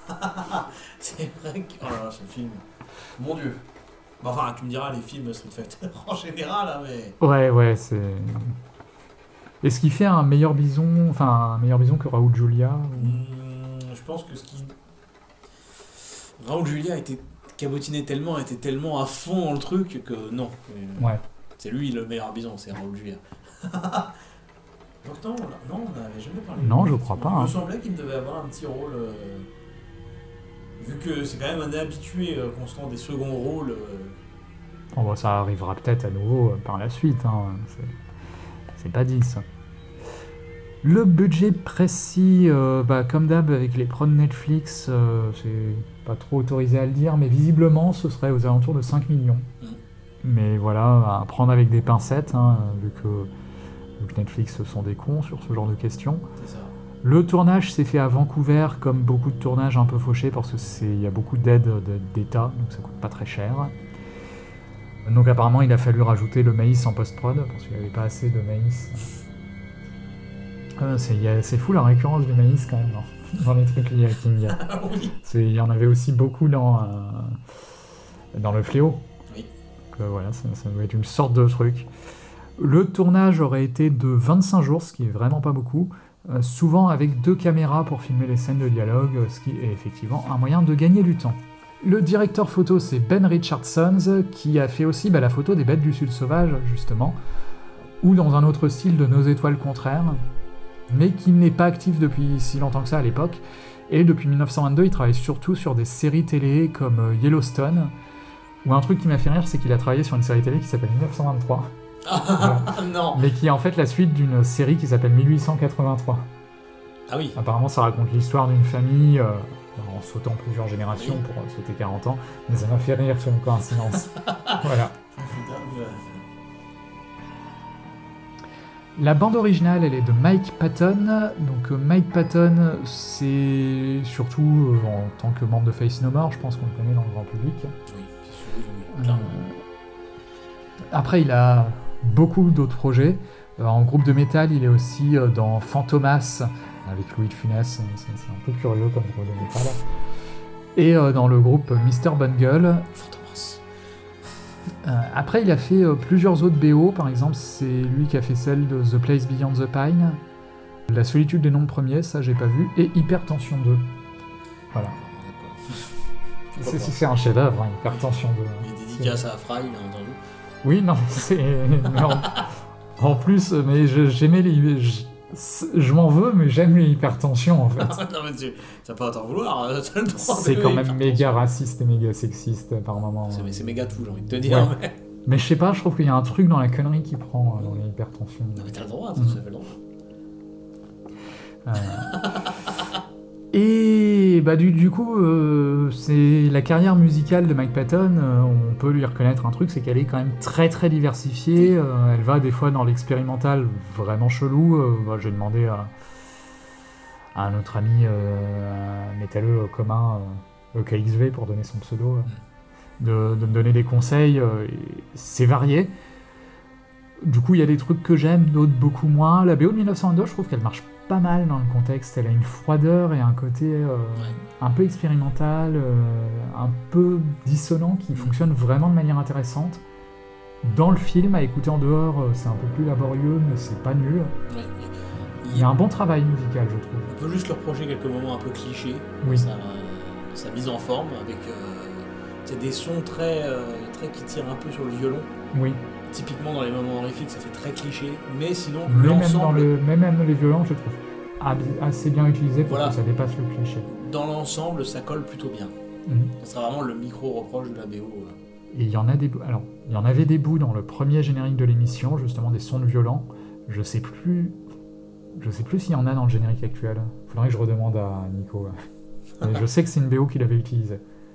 C'est vrai que... Oh là là, ce film. Mon Dieu. Bon, enfin, tu me diras, les films Street Fighter en général, hein, mais... Ouais, ouais, c'est... Est-ce qu'il fait un meilleur Bison, enfin un meilleur Bison que Raoul Julia ou- Hmm, je pense que ce qui... Raoul Julia était cabotiné tellement, était tellement à fond dans le truc que non. Euh, Ouais. C'est lui le meilleur bison, c'est Raoul Julia. Donc non, on- non, on n'avait jamais parlé. Non, je crois pas, Il me hein. semblait qu'il devait avoir un petit rôle... euh, Vu que c'est quand même un habitué euh, constant des seconds rôles... euh, Bon, bah, ça arrivera peut-être à nouveau euh, par la suite, hein. c'est... c'est pas dit ça. Le budget précis, euh, bah, comme d'hab avec les prods Netflix, euh, c'est pas trop autorisé à le dire, mais visiblement ce serait aux alentours de cinq millions. Mm. Mais voilà, à prendre avec des pincettes, hein, vu que Donc Netflix sont des cons sur ce genre de questions. C'est ça. Le tournage s'est fait à Vancouver, comme beaucoup de tournages un peu fauchés, parce qu'il y a beaucoup d'aides d'État, donc ça coûte pas très cher. Donc apparemment, il a fallu rajouter le maïs en post-prod, parce qu'il n'y avait pas assez de maïs. Euh, c'est, y a, c'est fou la récurrence du maïs quand même, dans, dans les trucs liés à King. Oui. C'est, il y en avait aussi beaucoup dans, euh, dans Le Fléau. Oui. Donc, euh, voilà, ça, ça doit être une sorte de truc. Le tournage aurait été de vingt-cinq jours, ce qui est vraiment pas beaucoup. Euh, souvent avec deux caméras pour filmer les scènes de dialogue, ce qui est effectivement un moyen de gagner du temps. Le directeur photo, c'est Ben Richardson, qui a fait aussi bah, la photo des Bêtes du Sud sauvage, justement, ou dans un autre style de Nos étoiles contraires, mais qui n'est pas actif depuis si longtemps que ça à l'époque, et depuis dix-neuf cent vingt-deux, il travaille surtout sur des séries télé comme Yellowstone, ou un truc qui m'a fait rire, c'est qu'il a travaillé sur une série télé qui s'appelle dix-neuf cent vingt-trois. Ah, non. Mais qui est en fait la suite d'une série qui s'appelle mille huit cent quatre-vingt-trois. Ah oui. Apparemment, ça raconte l'histoire d'une famille euh, en sautant plusieurs générations Oui. pour euh, sauter quarante ans, mais ça m'a fait rire sur une coïncidence. Voilà. La bande originale, elle est de Mike Patton. Donc euh, Mike Patton, c'est surtout euh, en tant que membre de Faith No More, je pense qu'on le connaît dans le grand public. Oui, oui, oui, Euh, clairement. Après, il a beaucoup d'autres projets. Euh, en groupe de métal, il est aussi euh, dans Fantomas, avec Louis de Funès, c'est, c'est un peu curieux comme groupe de métal. Et euh, dans le groupe Mister Bungle. Fantomas. Euh, après, il a fait euh, plusieurs autres B O, par exemple, c'est lui qui a fait celle de The Place Beyond the Pine, La solitude des nombres premiers, ça j'ai pas vu, et Hypertension deux. Voilà. C'est, c'est, c'est un chef-d'œuvre, hein, Hypertension deux. Et dédicace à Fry, bien entendu. Oui, non, c'est. mais en... en plus, mais je, j'aimais les. Je... je m'en veux, mais j'aime les hypertensions en fait. Non, mais tu t'as pas à t'en vouloir, hein, t'as le droit C'est d'aimer quand les même hypertensions. méga raciste et méga sexiste par moments. C'est, c'est méga tout, j'ai envie de te dire. Ouais. Mais... Mais je sais pas, je trouve qu'il y a un truc dans la connerie qui prend euh, dans les hypertensions. Non, mais t'as le droit, t'as Mhm. tout à fait le droit. Euh, Et bah du, du coup, euh, c'est la carrière musicale de Mike Patton, euh, on peut lui reconnaître un truc, c'est qu'elle est quand même très très diversifiée. Euh, elle va des fois dans l'expérimental vraiment chelou. Euh, bah, j'ai demandé à, à un autre ami euh, un métalleux commun, euh, E K X V pour donner son pseudo, euh, de, de me donner des conseils. Euh, et c'est varié. Du coup, il y a des trucs que j'aime, d'autres beaucoup moins. La B O de dix-neuf cent vingt-deux, je trouve qu'elle marche pas mal dans le contexte. Elle a une froideur et un côté euh, un peu expérimental, euh, un peu dissonant, qui fonctionne vraiment de manière intéressante. Dans le film, à écouter en dehors, euh, c'est un peu plus laborieux, mais c'est pas nul. Ouais. Il y a un bon travail musical, je trouve. On peut juste leur reprocher quelques moments un peu clichés. Oui. Sa, sa mise en forme, avec euh, c'est des sons très, euh, très qui tirent un peu sur le violon. Oui. Typiquement dans les moments horrifiques, ça fait très cliché, mais sinon Mais même, dans l'ensemble, le, même, même les violons, je trouve ab- assez bien utilisés pour Voilà. que ça dépasse le cliché. dans l'ensemble, ça colle plutôt bien. Mhm. Ça sera vraiment le micro-reproche de la B O. euh. Et il y en a des bouts. Alors, il y en avait des bouts dans le premier générique de l'émission, justement des sons de violon. Je sais plus. Je sais plus s'il y en a dans le générique actuel. Faudrait que je redemande à Nico. Mais je sais que c'est une B O qu'il avait utilisée.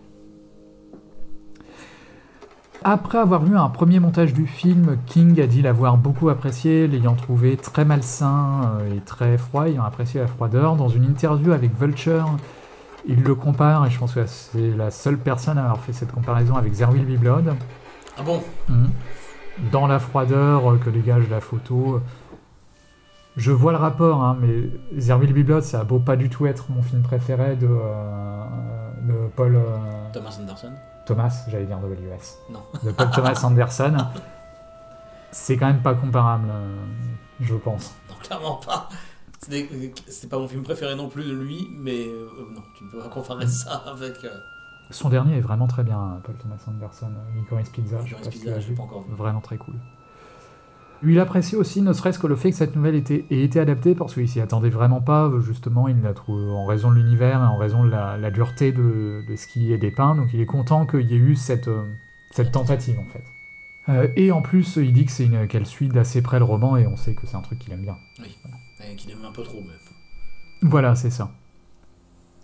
Après avoir vu un premier montage du film, King a dit l'avoir beaucoup apprécié, l'ayant trouvé très malsain euh, et très froid, ayant apprécié la froideur. Dans une interview avec Vulture, il le compare, et je pense que c'est la seule personne à avoir fait cette comparaison avec There Will Be Blood. Ah bon? Mhm. Dans la froideur euh, que dégage la photo. Je vois le rapport, hein, mais There Will Be Blood, ça a beau pas du tout être mon film préféré de, euh, de Paul... euh, Thomas Anderson? Thomas, j'allais dire W S. Non. De Paul Thomas Anderson. C'est quand même pas comparable, euh, je pense. Non, clairement pas. C'est, des- c'est pas mon film préféré non plus de lui, mais euh, non, tu ne peux pas comparer ça avec euh, Son dernier est vraiment très bien, Paul Thomas Anderson. Licorice Pizza, je sais Licorice pas si Pizza, tu l'as j'ai vu. pas encore vu. Vraiment très cool. Lui, il apprécie aussi, ne serait-ce que le fait que cette nouvelle ait été, ait été adaptée, parce qu'il s'y attendait vraiment pas, justement, il l'a trouvé en raison de l'univers et en raison de la, la dureté de, de ce qui est dépeint, donc il est content qu'il y ait eu cette, euh, cette tentative, en fait. Euh, et en plus, il dit que c'est une, qu'elle suit d'assez près le roman, et on sait que c'est un truc qu'il aime bien. Oui, et qu'il aime un peu trop, mais. Voilà, c'est ça.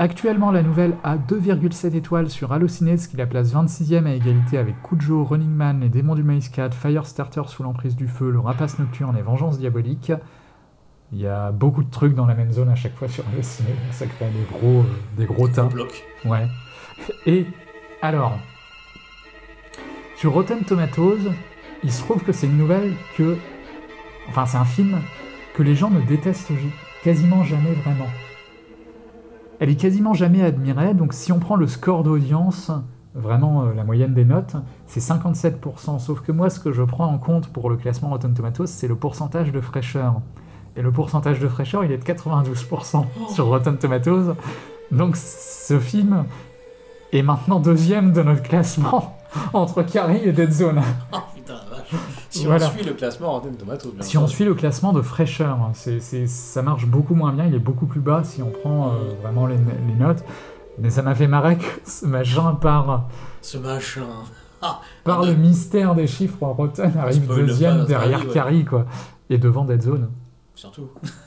Actuellement, la nouvelle a deux virgule sept étoiles sur Allociné, ce qui la place vingt-sixième à égalité avec Cujo, Running Man, Les Démons du Maïs quatre, Firestarter sous l'emprise du feu, Le Rapace Nocturne et Vengeance Diabolique. Il y a beaucoup de trucs dans la même zone à chaque fois sur Allociné, donc ça crée des gros, euh, des gros tas. Bloc. Ouais. Et alors, sur Rotten Tomatoes, il se trouve que c'est une nouvelle que... Enfin, c'est un film que les gens ne détestent quasiment jamais vraiment. Elle est quasiment jamais admirée, donc si on prend le score d'audience, vraiment euh, la moyenne des notes, c'est cinquante-sept pour cent. Sauf que moi, ce que je prends en compte pour le classement Rotten Tomatoes, c'est le pourcentage de fraîcheur. Et le pourcentage de fraîcheur, il est de quatre-vingt-douze pour cent sur Rotten Tomatoes. Donc ce film est maintenant deuxième de notre classement, entre Carrie et Dead Zone. Oh putain, la vache. Si Voilà. on suit le classement Rotten Tomatoes, bien Si on entendu. suit le classement de fraîcheur, c'est, c'est, ça marche beaucoup moins bien, il est beaucoup plus bas si on prend euh, vraiment les, les notes. Mais ça m'a fait marrer que ce machin, par, Ce machin. Ah, par ah, le mystère des chiffres en Rotten, arrive spoil deuxième pas, derrière Carrie, ouais. Carrie, quoi. Et devant Dead Zone. Surtout.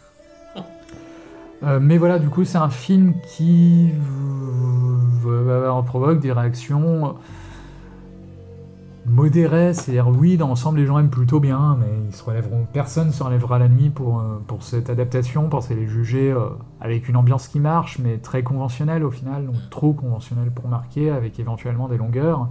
Euh, mais voilà, du coup, c'est un film qui euh, euh, provoque des réactions modérées. C'est-à-dire, oui, dans l'ensemble, les gens aiment plutôt bien, mais ils se relèveront, personne ne se relèvera la nuit pour, euh, pour cette adaptation, parce qu'elle est jugée euh, avec une ambiance qui marche, mais très conventionnelle au final, donc trop conventionnelle pour marquer, avec éventuellement des longueurs.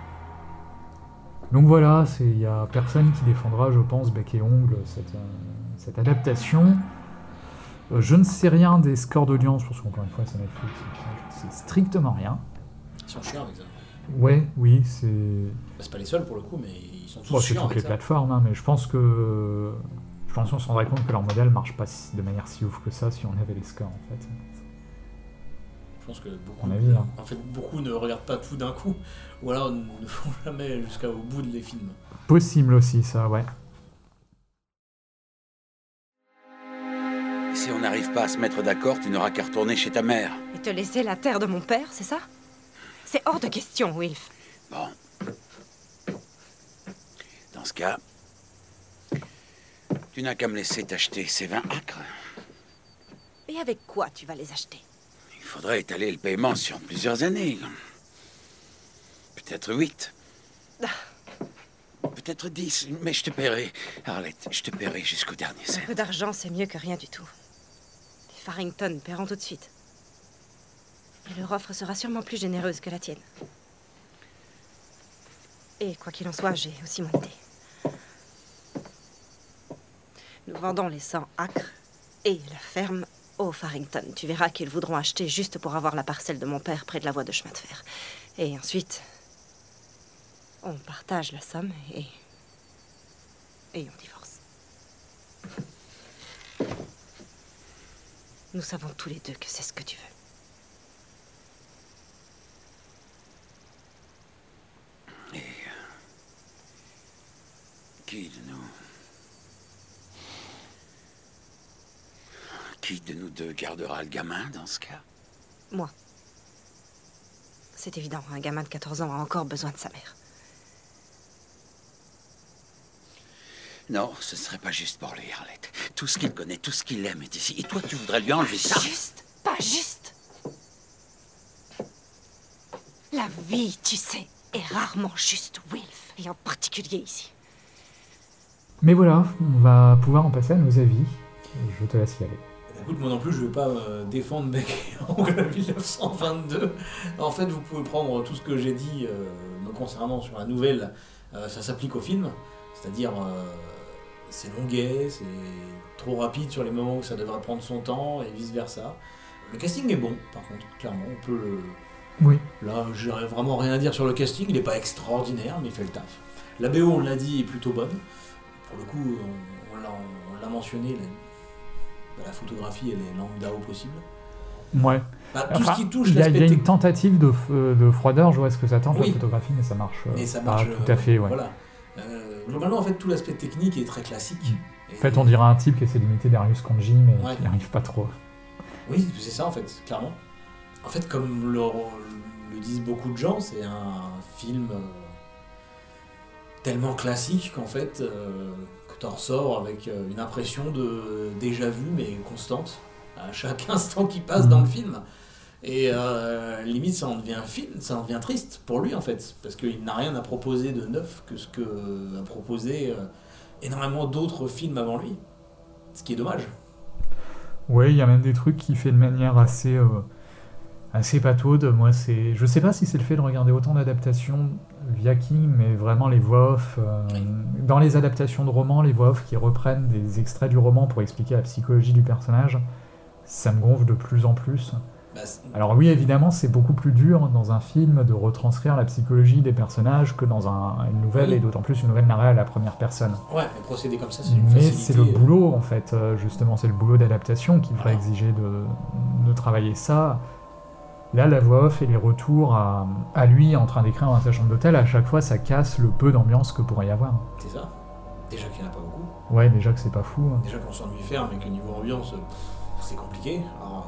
Donc voilà, il n'y a personne qui défendra, je pense, bec et ongle cette, euh, cette adaptation. Euh, je ne sais rien des scores d'audience, parce qu'encore une fois, c'est Netflix, je ne sais strictement rien. Ils sont chiants avec ça. Ouais, oui, c'est... Bah, c'est pas les seuls pour le coup, mais ils sont tous Bon, c'est chiants toutes avec les ça. plateformes, hein, mais je pense que... Je pense qu'on se rendrait compte que leur modèle marche pas si- de manière si ouf que ça si on avait les scores, en fait. Je pense que beaucoup, On a vu, hein. en fait, beaucoup ne regardent pas tout d'un coup, ou alors ne font jamais jusqu'au bout des films. Possible aussi, ça, ouais. Si on n'arrive pas à se mettre d'accord, tu n'auras qu'à retourner chez ta mère. Et te laisser la terre de mon père, c'est ça? C'est hors de question, Wilf. Bon. Dans ce cas, tu n'as qu'à me laisser t'acheter ces vingt acres. Et avec quoi tu vas les acheter? Il faudrait étaler le paiement sur plusieurs années. Peut-être huit. Peut-être dix, mais je te paierai. Arlette, je te paierai jusqu'au dernier Un cent. peu d'argent, c'est mieux que rien du tout. Les Farrington paieront tout de suite. Et leur offre sera sûrement plus généreuse que la tienne. Et quoi qu'il en soit, j'ai aussi mon idée. Nous vendons les cent acres et la ferme aux Farrington. Tu verras qu'ils voudront acheter juste pour avoir la parcelle de mon père près de la voie de chemin de fer. Et ensuite, on partage la somme et... et on divorce. Nous savons tous les deux que c'est ce que tu veux. Qui de nous... Qui de nous deux gardera le gamin dans ce cas? Moi. C'est évident, un gamin de quatorze ans a encore besoin de sa mère. Non, ce serait pas juste pour lui, Arlette. Tout ce qu'il connaît, tout ce qu'il aime est ici. Et toi, tu voudrais lui enlever ça? Juste, pas juste. La vie, tu sais, est rarement juste, Wilf. Et en particulier ici. Mais voilà, on va pouvoir en passer à nos avis. Je te laisse y aller. Écoute, moi non plus, je vais pas euh, défendre Bec et Ongle dix-neuf cent vingt-deux. En fait, vous pouvez prendre tout ce que j'ai dit euh, me concernant sur la nouvelle, euh, ça s'applique au film. C'est-à-dire, euh, c'est longuet, c'est trop rapide sur les moments où ça devrait prendre son temps, et vice-versa. Le casting est bon, par contre, clairement, on peut le... Oui. Là, j'ai vraiment rien à dire sur le casting, il n'est pas extraordinaire, mais il fait le taf. La B O, on l'a dit, est plutôt bonne. Pour le coup, on, on l'a, on l'a mentionné, la, bah, la photographie, elle est lambda au possible. Ouais. Bah, tout Enfin, ce qui touche il y a, l'aspect il y a une technique. tentative de, f- de froideur, je vois ce que ça tente, Oui. la photographie, mais ça marche, euh, Mais ça pas marche tout à fait, ouais. Voilà. Euh, globalement, en fait, tout l'aspect technique est très classique. En fait, on dirait un type qui essaie d'imiter Darius Khondji, mais Ouais. qui n'y arrive pas trop. Oui, c'est ça, en fait, clairement. En fait, comme le, le disent beaucoup de gens, c'est un film euh, tellement classique qu'en fait, euh, que tu en ressors avec euh, une impression de déjà vu, mais constante, à chaque instant qui passe Mhm. dans le film. Et euh, limite, ça en devient un film, ça en devient triste pour lui en fait, parce qu'il n'a rien à proposer de neuf que ce que a proposé euh, énormément d'autres films avant lui, ce qui est dommage. Ouais, il y a même des trucs qu'il fait de manière assez, euh, assez pataude. Moi, c'est, je sais pas si c'est le fait de regarder autant d'adaptations via King, mais vraiment les voix off. Euh, Oui. Dans les adaptations de romans, les voix off qui reprennent des extraits du roman pour expliquer la psychologie du personnage, ça me gonfle de plus en plus. Bah, c'est- Alors oui, évidemment, c'est beaucoup plus dur dans un film de retranscrire la psychologie des personnages que dans un- une nouvelle, Oui. et d'autant plus une nouvelle narrée à la première personne. ouais, mais procéder comme ça, c'est une Mais facilité. c'est le boulot, en fait, euh, justement, c'est le boulot d'adaptation qui devrait Voilà. exiger de, de travailler ça. Là, la voix off et les retours à, à lui en train d'écrire dans sa chambre d'hôtel, à chaque fois, ça casse le peu d'ambiance que pourrait y avoir. C'est ça. Déjà qu'il n'y en a pas beaucoup. Ouais, déjà que c'est pas fou. Déjà qu'on s'ennuie faire, mais que niveau ambiance, pff, c'est compliqué. Alors,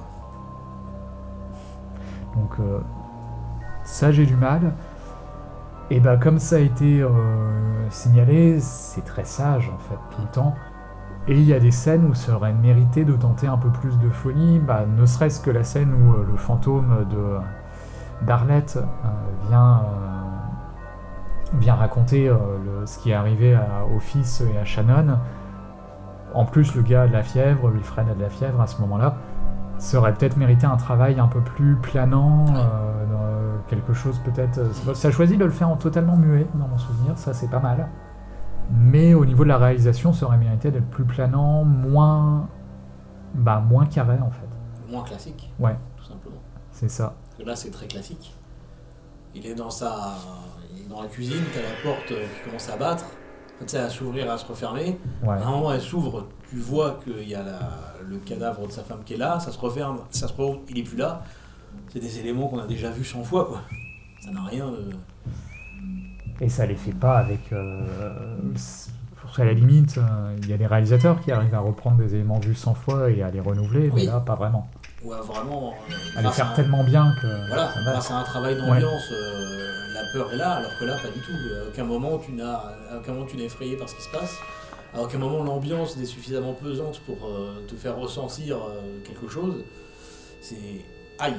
Donc euh, ça, j'ai du mal. Et bah comme ça a été euh, signalé, c'est très sage en fait tout le temps. Et il y a des scènes où ça aurait mérité de tenter un peu plus de folie, bah, ne serait-ce que la scène où euh, le fantôme de d'Arlette euh, vient, euh, vient raconter euh, le- ce qui est arrivé à- au fils et à Shannon. En plus, le gars a de la fièvre, Wilfred a de la fièvre à ce moment-là. Ça aurait peut-être mérité un travail un peu plus planant, euh, dans quelque chose peut-être... euh, Ça a choisi de le faire en totalement muet, dans mon souvenir, ça c'est pas mal. Mais au niveau de la réalisation, ça aurait mérité d'être plus planant, moins... Bah, moins carré en fait. moins classique, Ouais, tout simplement. c'est ça. Parce que là, c'est très classique. Il est dans sa, il est dans la cuisine, t'as la porte euh, qui commence à battre, tu sais, à s'ouvrir, à se refermer. Ouais. À un moment, elle s'ouvre, tu vois qu'il y a la- le cadavre de sa femme qui est là, ça se referme, ça se rouvre, il est plus là. C'est des éléments qu'on a déjà vus cent fois, quoi. Ça n'a rien de... Et ça les fait pas avec... Euh, s- à la limite, euh, il y a des réalisateurs qui arrivent à reprendre des éléments vus cent fois et à les renouveler, mais Oui. là, pas vraiment. Ou à vraiment... euh, À les grâce faire un- tellement bien que... Voilà, ça va. grâce à un travail d'ambiance, euh, la peur est là, alors que là, pas du tout. À aucun moment, tu n'as, à aucun moment, tu n'es effrayé par ce qui se passe. À aucun moment, l'ambiance est suffisamment pesante pour euh, te faire ressentir euh, quelque chose. C'est... Aïe.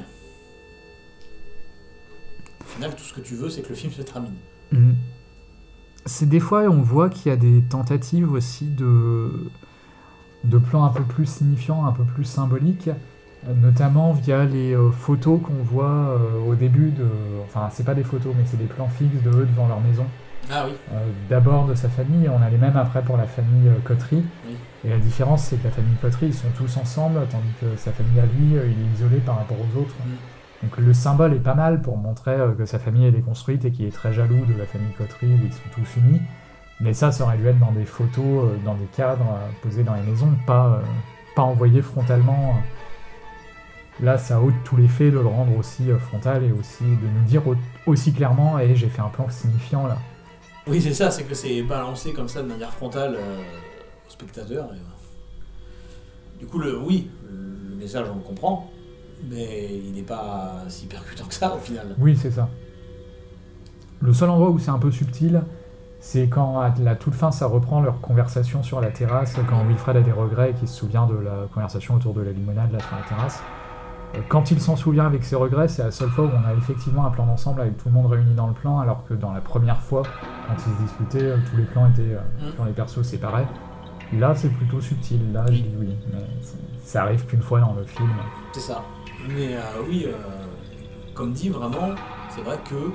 Au final, tout ce que tu veux, c'est que le film se termine. Mhm. C'est des fois, on voit qu'il y a des tentatives aussi de, de plans un peu plus signifiants, un peu plus symboliques, euh, notamment via les euh, photos qu'on voit euh, au début de... Enfin, c'est pas des photos, mais c'est des plans fixes de eux devant leur maison. Ah oui, Euh, d'abord de sa famille, on a les mêmes après pour la famille euh, Cottry. Oui. Et la différence, c'est que la famille Cottry, ils sont tous ensemble, tandis que sa famille à lui, euh, il est isolé par rapport aux autres. Mm. Donc le symbole est pas mal pour montrer euh, que sa famille est déconstruite et qu'il est très jaloux de la famille Cottry où ils sont tous unis. Mais ça, ça aurait dû être dans des photos, euh, dans des cadres euh, posés dans les maisons, pas, euh, pas envoyé frontalement. Là, ça ôte tout l'effet de le rendre aussi euh, frontal et aussi de nous dire au- aussi clairement « et j'ai fait un plan signifiant là ». oui c'est ça, c'est que c'est balancé comme ça de manière frontale euh, au spectateur. Et, euh, du coup, le, oui, le message, on le comprend, mais il n'est pas si percutant que ça au final. Oui, c'est ça. Le seul endroit où c'est un peu subtil, c'est quand à la toute fin, ça reprend leur conversation sur la terrasse, quand Wilfred a des regrets et qu'il se souvient de la conversation autour de la limonade là sur la terrasse. Euh, Quand il s'en souvient avec ses regrets, c'est la seule fois où on a effectivement un plan d'ensemble avec tout le monde réuni dans le plan, alors que dans la première fois, quand ils se disputaient, euh, tous les plans étaient euh, Mm. dans les persos séparés. Là, c'est plutôt subtil. Là, je dis oui, mais c'est- ça arrive qu'une fois dans le film. C'est ça. Mais euh, oui, euh, comme dit vraiment, c'est vrai que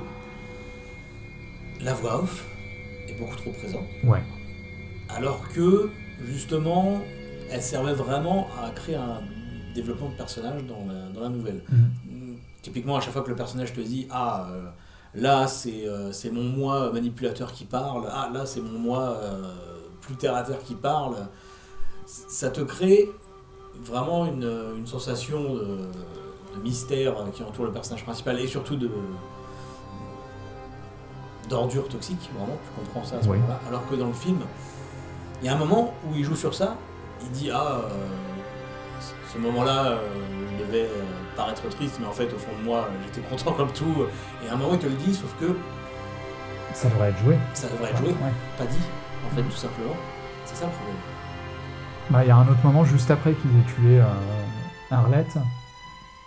la voix off est beaucoup trop présente. Ouais. Alors que, justement, elle servait vraiment à créer un développement de personnage dans la, dans la nouvelle. Mhm. Typiquement, à chaque fois que le personnage te dit « Ah, euh, là, c'est euh, c'est mon moi manipulateur qui parle. Ah, là, c'est mon moi euh, plus terre-à-terre qui parle. » Ça te crée vraiment une, une sensation de, de mystère qui entoure le personnage principal et surtout de d'ordure toxique, vraiment, tu comprends ça à ce Oui. moment-là. Alors que dans le film, il y a un moment où il joue sur ça, il dit « Ah, euh, ce moment-là, euh, je devais euh, paraître triste, mais en fait, au fond de moi, j'étais content comme tout. » Et à un moment, il te le dit, sauf que Ça devrait être joué. ça devrait être joué, Ouais. pas dit, en fait, tout simplement. C'est ça le problème. Bah, il y a un autre moment juste après qu'ils aient tué euh, Arlette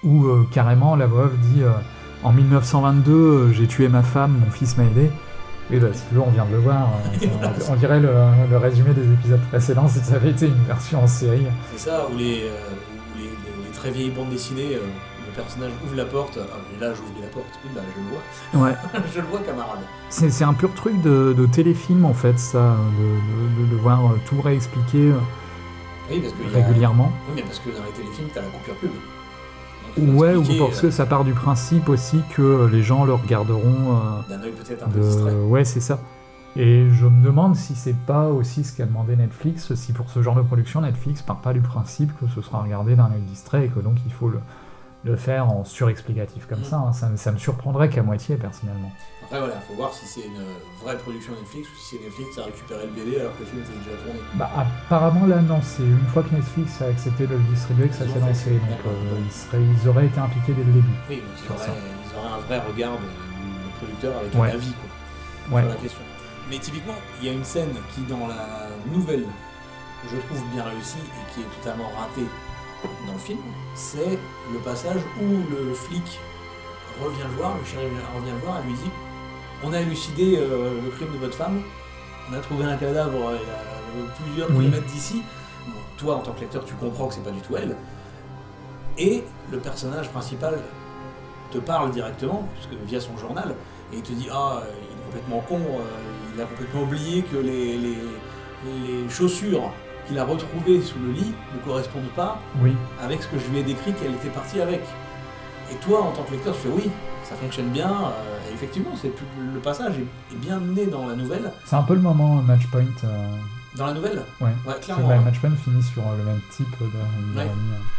où euh, carrément la voix off dit euh, « En mille neuf cent vingt-deux, euh, j'ai tué ma femme, mon fils m'a aidé ». Et bah, si tu veux, on vient de le voir. Euh, on, on dirait le, le résumé des épisodes précédents si ça avait été une version en série. C'est ça, où les, euh, où les, les, les très vieilles bandes dessinées, euh, le personnage ouvre la porte, ah, et là j'ouvre la porte, oui bah je le vois. Ouais. Je le vois, camarade. C'est, c'est un pur truc de, de téléfilm en fait, ça, de, de, de devoir tout réexpliquer euh, oui, parce que régulièrement. A... Oui, mais parce que dans les téléfilms, t'as la coupure pub. Ouais, ou parce que ça part du principe aussi que les gens le regarderont euh, d'un œil peut-être un peu de... distrait. Ouais, c'est ça. Et je me demande si c'est pas aussi ce qu'a demandé Netflix, si pour ce genre de production, Netflix part pas du principe que ce sera regardé d'un œil distrait et que donc il faut le, le faire en surexplicatif comme mmh. ça, hein. ça. Ça me surprendrait qu'à moitié, personnellement. Après, voilà, faut voir si c'est une vraie production Netflix ou si c'est Netflix qui a récupéré le bébé alors que le film était déjà tourné. Bah, apparemment, là, non, c'est une fois que Netflix a accepté de le distribuer que ça s'est lancé. Donc, euh, ils, seraient, ils auraient été impliqués dès le début. Oui, donc ils auraient, ils auraient un vrai regard de, de producteur avec ouais. un avis quoi, ouais. sur la question. Mais typiquement, il y a une scène qui, dans la nouvelle, je trouve bien réussie et qui est totalement ratée dans le film, c'est le passage où le flic revient le voir, le shérif revient le voir et lui dit « On a élucidé euh, le crime de votre femme, on a trouvé un cadavre euh, il y a plusieurs oui. kilomètres d'ici. Bon, toi, en tant que lecteur, tu comprends que c'est pas du tout elle. » Et le personnage principal te parle directement, parce que via son journal, et il te dit « Ah, il est complètement con, euh, il a complètement oublié que les, les, les chaussures qu'il a retrouvées sous le lit ne correspondent pas oui. avec ce que je lui ai décrit qu'elle était partie avec. » Et toi, en tant que lecteur, tu fais « Oui, ça fonctionne bien. Euh, » Et effectivement, c'est plus, le passage est, est bien mené dans la nouvelle. C'est un peu le moment Matchpoint. Euh... Dans la nouvelle ? Ouais, ouais clairement. Ouais, Matchpoint finit sur le même type de, de ouais.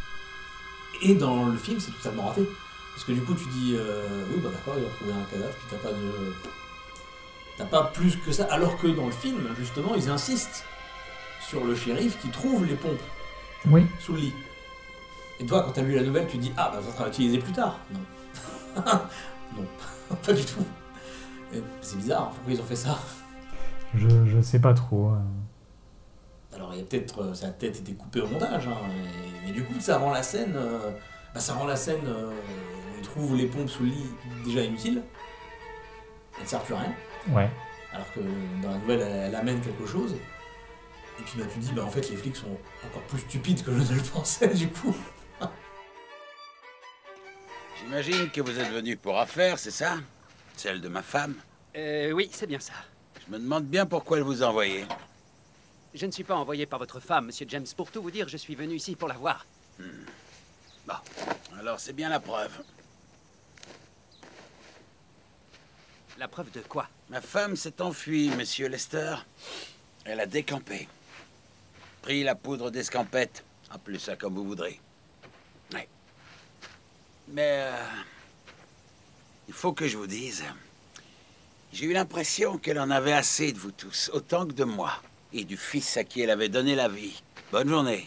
Et dans le film, c'est totalement raté. Parce que du coup, tu dis, euh, oui, bah d'accord, il a trouvé un cadavre, puis t'as pas de... T'as pas plus que ça. Alors que dans le film, justement, ils insistent sur le shérif qui trouve les pompes oui. sous le lit. Et toi, quand t'as lu la nouvelle, tu te dis, ah, bah ça sera utilisé plus tard. Non. Non, pas du tout. Et c'est bizarre, pourquoi ils ont fait ça ? Je, je sais pas trop. Euh... Alors, il y a peut-être, ça a peut-être été coupé au montage, hein, mais, mais du coup, ça rend la scène... Euh, bah, ça rend la scène euh, où ils trouvent les pompes sous le lit déjà inutile. Elle ne sert plus à rien. Ouais. Alors que dans la nouvelle, elle, elle amène quelque chose. Et puis bah, tu dis, bah en fait, les flics sont encore plus stupides que je ne le pensais, du coup. J'imagine que vous êtes venu pour affaire, c'est ça ? Celle de ma femme ? Euh, oui, c'est bien ça. Je me demande bien pourquoi elle vous a envoyé. Je ne suis pas envoyé par votre femme, monsieur James. Pour tout vous dire, je suis venu ici pour la voir. Hmm. Bon, alors c'est bien la preuve. La preuve de quoi ? Ma femme s'est enfuie, monsieur Lester. Elle a décampé. Pris la poudre d'escampette. Appelez ça comme vous voudrez. Ouais. Mais... Euh, il faut que je vous dise... J'ai eu l'impression qu'elle en avait assez de vous tous, autant que de moi. Et du fils à qui elle avait donné la vie. Bonne journée.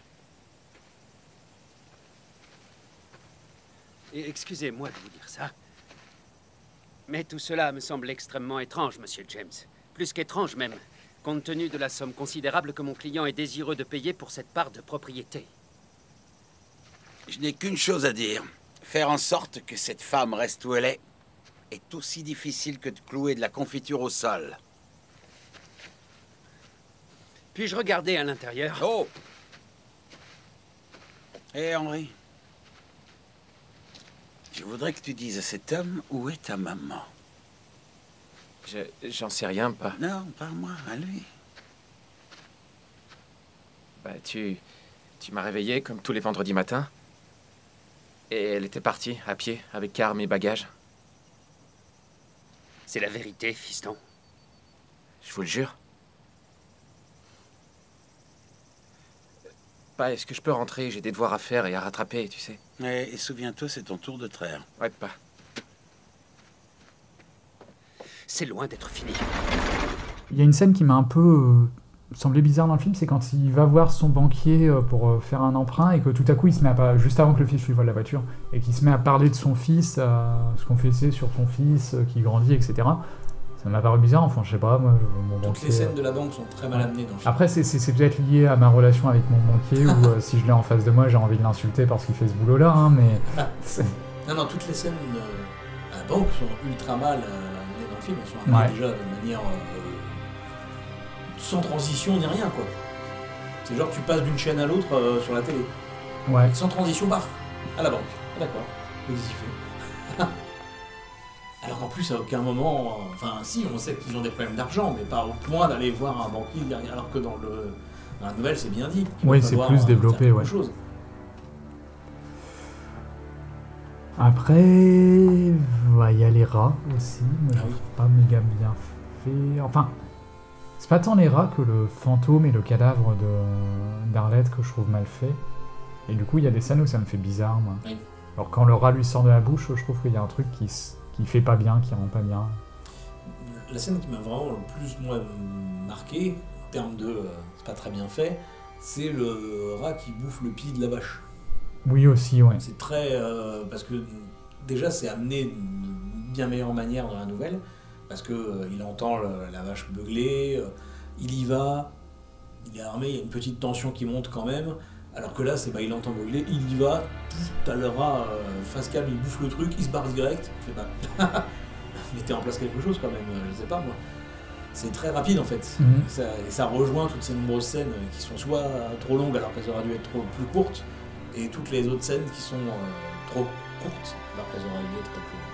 Et excusez-moi de vous dire ça. Mais tout cela me semble extrêmement étrange, monsieur James. Plus qu'étrange même, compte tenu de la somme considérable que mon client est désireux de payer pour cette part de propriété. Je n'ai qu'une chose à dire. Faire en sorte que cette femme reste où elle est est aussi difficile que de clouer de la confiture au sol. Puis-je regarder à l'intérieur ? Oh ! Hé, Henry. Je voudrais que tu dises à cet homme où est ta maman. Je, j'en sais rien, pas. Non, pas moi, à lui. Bah, tu... Tu m'as réveillé comme tous les vendredis matins. Et elle était partie, à pied, avec car mes bagages. C'est la vérité, fiston. Je vous le jure. Pas, est-ce que je peux rentrer ? J'ai des devoirs à faire et à rattraper, tu sais. Et, et souviens-toi, c'est ton tour de traire. Ouais, pas. C'est loin d'être fini. Il y a une scène qui m'a un peu euh, semblé bizarre dans le film, c'est quand il va voir son banquier euh, pour euh, faire un emprunt et que tout à coup il se met à, juste avant que le fils lui vole la voiture, et qu'il se met à parler de son fils, à se confesser sur son fils euh, qui grandit, et cetera. Ça Ça m'a paru bizarre, enfin je sais pas, moi... Mon Toutes banquier, les scènes euh, de la banque sont très mal amenées dans le film. Après, c'est, c'est, c'est peut-être lié à ma relation avec mon banquier, où euh, si je l'ai en face de moi, j'ai envie de l'insulter parce qu'il fait ce boulot-là, hein, mais... c'est- Non, non, toutes les scènes euh, à la banque sont ultra mal euh, amenées dans le film. Elles sont amenées Ouais. déjà de manière euh, sans transition ni rien, quoi. C'est genre tu passes d'une chaîne à l'autre euh, sur la télé. Ouais. Sans transition, paf, à la banque. Ah, d'accord, qu'est-ce qu'il fait? Alors qu'en plus, à aucun moment... euh, Enfin, si, on sait qu'ils ont des problèmes d'argent, mais pas au point d'aller voir un banquier derrière. Alors que dans, le, dans la nouvelle, c'est bien dit. qu'il Oui, va c'est falloir, plus euh, développé, faire quelque ouais. chose. Après, ouais, il y a les rats aussi, moi Ah je oui. trouve pas méga bien fait. Enfin, c'est pas tant les rats que le fantôme et le cadavre de d'Arlette que je trouve mal fait. Et du coup, il y a des scènes où ça me fait bizarre, moi. Oui. Alors quand le rat lui sort de la bouche, je trouve qu'il y a un truc qui, s- qui fait pas bien, qui rend pas bien. La scène qui m'a vraiment le plus moi marqué, en termes de... euh, c'est pas très bien fait, c'est le rat qui bouffe le pied de la vache. Oui aussi, ouais. C'est très... euh, parce que déjà c'est amené d'une bien meilleure manière dans la nouvelle, parce que euh, il entend le- la vache beugler, euh, il y va, il est armé, il y a une petite tension qui monte quand même, alors que là c'est bah, il entend beugler, il y va, pouf, t'as le rat euh, face cam, il bouffe le truc, il se barre direct, il fait bah... mettez en place quelque chose quand même, euh, je sais pas moi. C'est très rapide en fait. Mhm. Et, ça, et ça rejoint toutes ces nombreuses scènes qui sont soit trop longues alors qu'elles auraient dû être trop plus courtes, et toutes les autres scènes qui sont euh, trop courtes alors qu'elles auraient dû être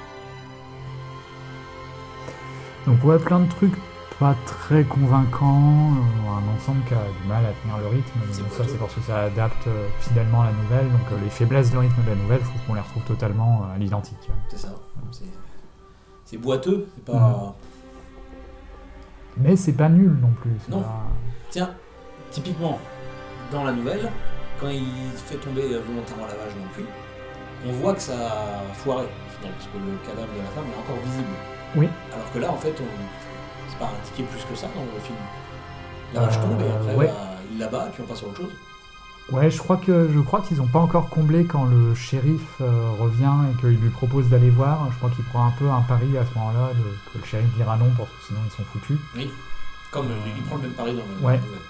plus longues. Donc ouais, plein de trucs pas très convaincants, euh, un ensemble qui a du mal à tenir le rythme. Mais C'est bon, pas ça tout. c'est parce que ça adapte euh, fidèlement à la nouvelle, donc euh, les faiblesses de rythme de la nouvelle, je trouve qu'on les retrouve totalement euh, à l'identique. C'est ça. C'est, c'est boiteux, c'est pas... Mais c'est pas nul non plus. c'est Non. pas- Tiens, typiquement, dans la nouvelle, quand il fait tomber volontairement la vache dans le puits, on voit que ça a foiré au final, parce que le cadavre de la femme est encore visible. Oui. Alors que là, en fait, on... c'est pas indiqué plus que ça dans le film. La vache Euh, tombe et après, ouais. bah, il la bat, puis on passe à autre chose. Ouais, je crois que je crois qu'ils ont pas encore comblé quand le shérif euh, revient et qu'il lui propose d'aller voir. Je crois qu'il prend un peu un pari à ce moment-là, de- que le shérif dira non parce que sinon ils sont foutus. Oui. Comme euh, il prend le même pari dans le Ouais. dans la nouvelle.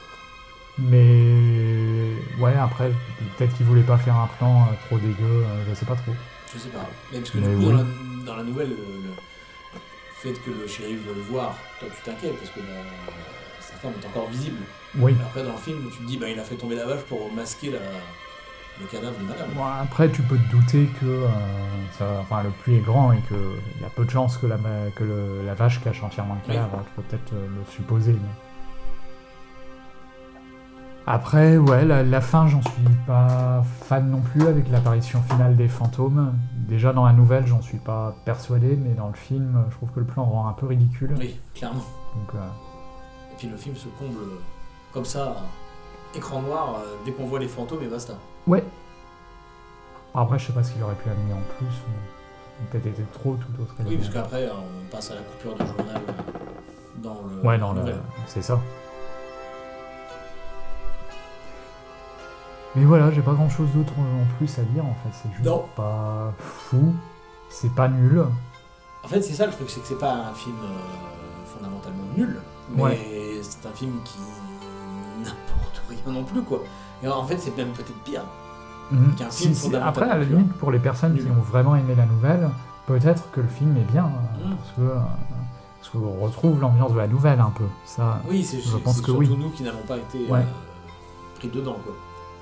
Mais ouais, après peut-être qu'ils voulaient pas faire un plan euh, trop dégueu, euh, je sais pas trop. Je sais pas. Mais parce que Mais du coup, oui. dans, la, dans la nouvelle, le, le fait que le shérif veut le voir, toi tu t'inquiètes parce que la- sa femme est encore visible. Oui. Après, dans le film, tu te dis, bah, il a fait tomber la vache pour masquer la, le cadavre de madame. Bon, après, tu peux te douter que euh, ça, enfin, le puits est grand et qu'il y a peu de chances que la, ma- que le- la vache cache entièrement le cadavre. Tu peux peut-être euh, le supposer. Mais... Après, ouais, la, la fin, j'en suis pas fan non plus avec l'apparition finale des fantômes. Déjà, dans la nouvelle, j'en suis pas persuadé, mais dans le film, je trouve que le plan rend un peu ridicule. Oui, clairement. Donc, euh, Et puis le film se comble euh, comme ça, écran noir, euh, dès qu'on voit les fantômes et basta. ouais. Après, je sais pas ce qu'il aurait pu amener en plus. ou- Peut-être été trop tout autre. Oui, élément. parce qu'après, euh, on passe à la coupure du journal euh, dans le. Ouais, non, la là, nouvelle. c'est ça. Mais voilà, j'ai pas grand chose d'autre en plus à dire en fait. C'est juste Non. pas fou, c'est pas nul. En fait, c'est ça le truc, c'est que c'est pas un film euh, fondamentalement nul, mais Ouais. c'est un film qui n'apporte rien non plus, quoi. Et en fait, c'est même peut-être pire. Mhm. Qu'un Si- film si- fondamentalement après, à la pur. limite, pour les personnes qui Nul. ont vraiment aimé la nouvelle, peut-être que le film est bien, euh, Mhm. parce que euh, parce qu'on retrouve l'ambiance de la nouvelle un peu. Ça, Oui, c'est je c'est- pense c'est que surtout oui. nous qui n'avons pas été Ouais. euh, pris dedans, quoi.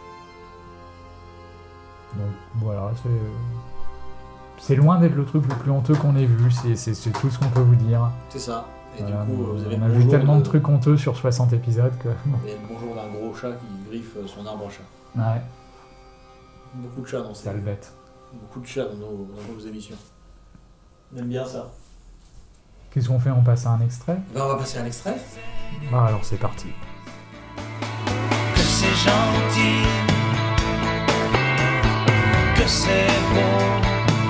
Donc voilà, c'est c'est loin d'être le truc le plus honteux qu'on ait vu. C'est c'est- c'est tout ce qu'on peut vous dire. C'est ça. Et Voilà, du coup, euh, vous avez on le a vu bonjour tellement de de- trucs honteux sur soixante épisodes que. vous avez le bonjour d'un gros chat qui griffe euh, son arbre à chat. Ouais, Beaucoup de chats dans ces... sale bête. Beaucoup de chats dans nos, dans nos émissions. On aime bien ça. Qu'est-ce qu'on fait? On passe à un extrait? Ben, on va passer à l'extrait. Bah alors c'est parti. Que c'est gentil, que c'est beau.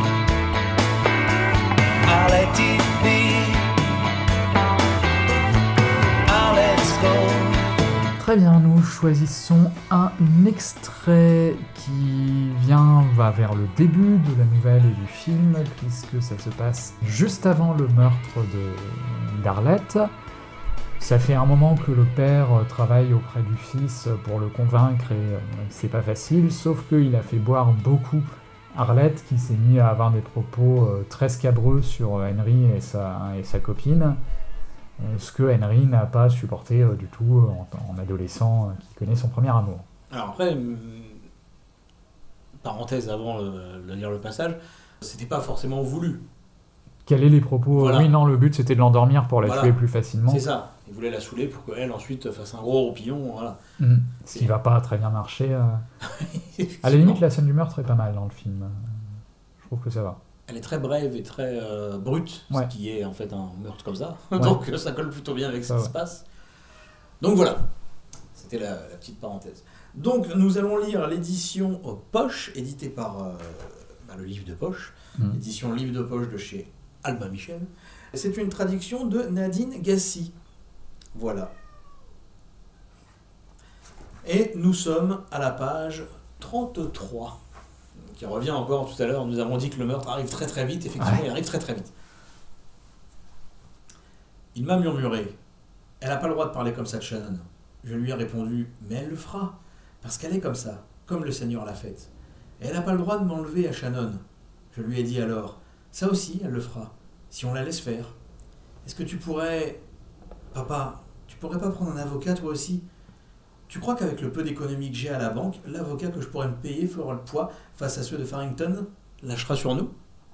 Ah, let it be. Ah, let's go. Très bien, nous choisissons un extrait qui vient va vers le début de la nouvelle et du film, puisque ça se passe juste avant le meurtre de d'Arlette. Ça fait un moment que le père travaille auprès du fils pour le convaincre et euh, c'est pas facile, sauf qu'il a fait boire beaucoup Arlette, qui s'est mis à avoir des propos euh, très scabreux sur Henry et sa, et sa copine. Ce que Henry n'a pas supporté euh, du tout euh, en, en adolescent euh, qui connaît son premier amour. Alors après, hum, parenthèse avant le- de lire le passage, c'était pas forcément voulu. Quels sont les propos Voilà. Oui, non, le but c'était de l'endormir pour la Voilà. tuer plus facilement. C'est ça. Il voulait la saouler pour qu'elle ensuite fasse un gros roupillon. Voilà. Mm. Ce qui va pas très bien marcher. euh. À la limite, la scène du meurtre est pas mal dans le film. Je trouve que ça va. Elle est très brève et très euh, brute, Ouais. ce qui est en fait un meurtre comme ça. Ouais. Donc euh, ça colle plutôt bien avec ce Ça qui va. se passe. Donc voilà, c'était la, la petite parenthèse. Donc nous allons lire l'édition euh, Poche, éditée par euh, bah, le livre de Poche, Mm. l'édition livre de poche de chez Albin Michel. C'est une traduction de Nadine Gassi. Voilà. Et nous sommes à la page trente-trois, qui revient encore tout à l'heure. Nous avons dit que le meurtre arrive très très vite. Effectivement, Ouais. il arrive très très vite. Il m'a murmuré. Elle n'a pas le droit de parler comme ça de Shannon. Je lui ai répondu, mais elle le fera, parce qu'elle est comme ça, comme le Seigneur l'a faite. Et elle n'a pas le droit de m'enlever à Shannon. Je lui ai dit alors, ça aussi, elle le fera, si on la laisse faire. Est-ce que tu pourrais... Papa, tu pourrais pas prendre un avocat toi aussi? Tu crois qu'avec le peu d'économie que j'ai à la banque, l'avocat que je pourrais me payer fera le poids face à ceux de Farrington lâchera sur nous?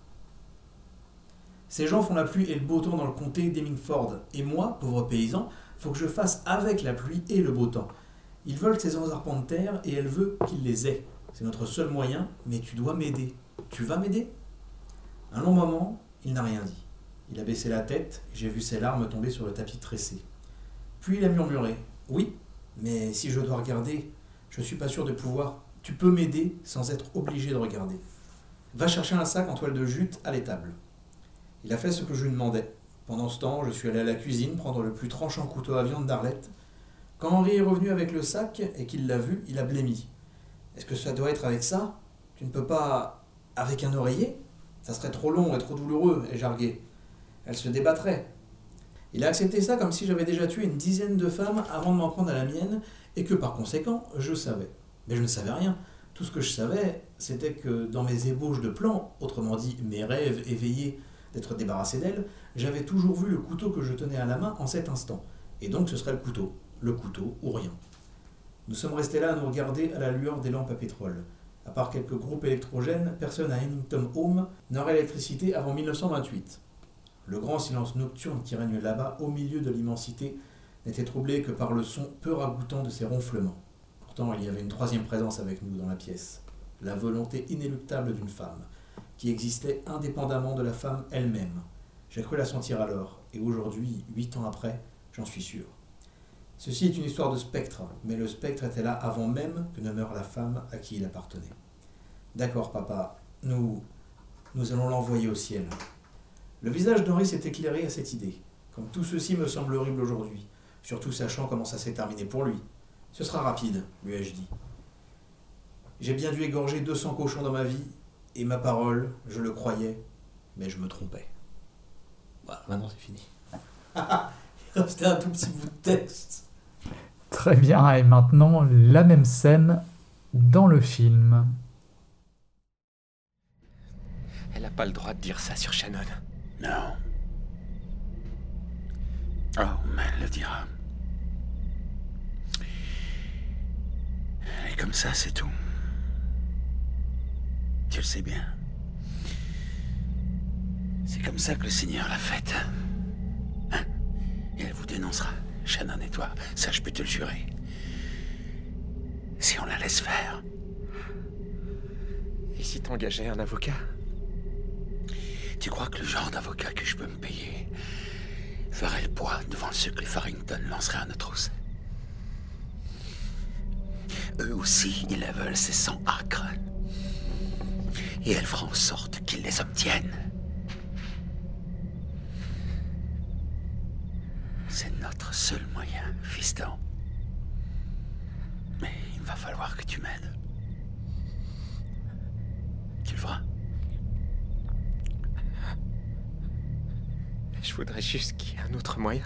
Ces gens font la pluie et le beau temps dans le comté d'Hemmingford. Et moi, pauvre paysan, faut que je fasse avec la pluie et le beau temps. Ils veulent ces arpents de terre et elle veut qu'ils les aient. C'est notre seul moyen, mais tu dois m'aider. Tu vas m'aider? Un long moment, il n'a rien dit. Il a baissé la tête et j'ai vu ses larmes tomber sur le tapis tressé. Puis il a murmuré. Oui, mais si je dois regarder, je suis pas sûr de pouvoir. Tu peux m'aider sans être obligé de regarder. Va chercher un sac en toile de jute à l'étable. Il a fait ce que je lui demandais. Pendant ce temps, je suis allé à la cuisine prendre le plus tranchant couteau à viande d'Arlette. Quand Henri est revenu avec le sac et qu'il l'a vu, il a blêmi. Est-ce que ça doit être avec ça? Tu ne peux pas... avec un oreiller? Ça serait trop long et trop douloureux, et jargué. Elle se débattrait. Il a accepté ça comme si j'avais déjà tué une dizaine de femmes avant de m'en prendre à la mienne, et que par conséquent, je savais. Mais je ne savais rien. Tout ce que je savais, c'était que dans mes ébauches de plans, autrement dit mes rêves éveillés d'être débarrassé d'elle, j'avais toujours vu le couteau que je tenais à la main en cet instant. Et donc ce serait le couteau. Le couteau ou rien. Nous sommes restés là à nous regarder à la lueur des lampes à pétrole. À part quelques groupes électrogènes, personne à Hennington Home n'aurait l'électricité avant mille neuf cent vingt-huit. Le grand silence nocturne qui règne là-bas, au milieu de l'immensité, n'était troublé que par le son peu ragoûtant de ses ronflements. Pourtant, il y avait une troisième présence avec nous dans la pièce, la volonté inéluctable d'une femme, qui existait indépendamment de la femme elle-même. J'ai cru la sentir alors, et aujourd'hui, huit ans après, j'en suis sûr. Ceci est une histoire de spectre, mais le spectre était là avant même que ne meure la femme à qui il appartenait. D'accord, papa, nous, nous allons l'envoyer au ciel. Le visage d'Henri s'est éclairé à cette idée. Comme tout ceci me semble horrible aujourd'hui, surtout sachant comment ça s'est terminé pour lui. Ce sera rapide, lui ai-je dit. J'ai bien dû égorger deux cents cochons dans ma vie, et ma parole, je le croyais, mais je me trompais. Voilà, maintenant c'est fini. Il restait un tout petit bout de texte. Très bien, et maintenant la même scène dans le film. Elle n'a pas le droit de dire ça sur Shannon. Non. Oh, mais elle le dira. Elle est comme ça, c'est tout. Tu le sais bien. C'est comme ça que le Seigneur l'a faite. Hein? Et elle vous dénoncera, Shannon et toi. Ça, je peux te le jurer. Si on la laisse faire. Et si t'engageais un avocat? Tu crois que le genre d'avocat que je peux me payer ferait le poids devant ceux que les Farrington lanceraient à notre trousse? Eux aussi, ils la veulent, ces cent acres. Et elle fera en sorte qu'ils les obtiennent. C'est notre seul moyen, fiston. Va falloir que tu m'aides. Tu le feras. Je voudrais juste qu'il y ait un autre moyen.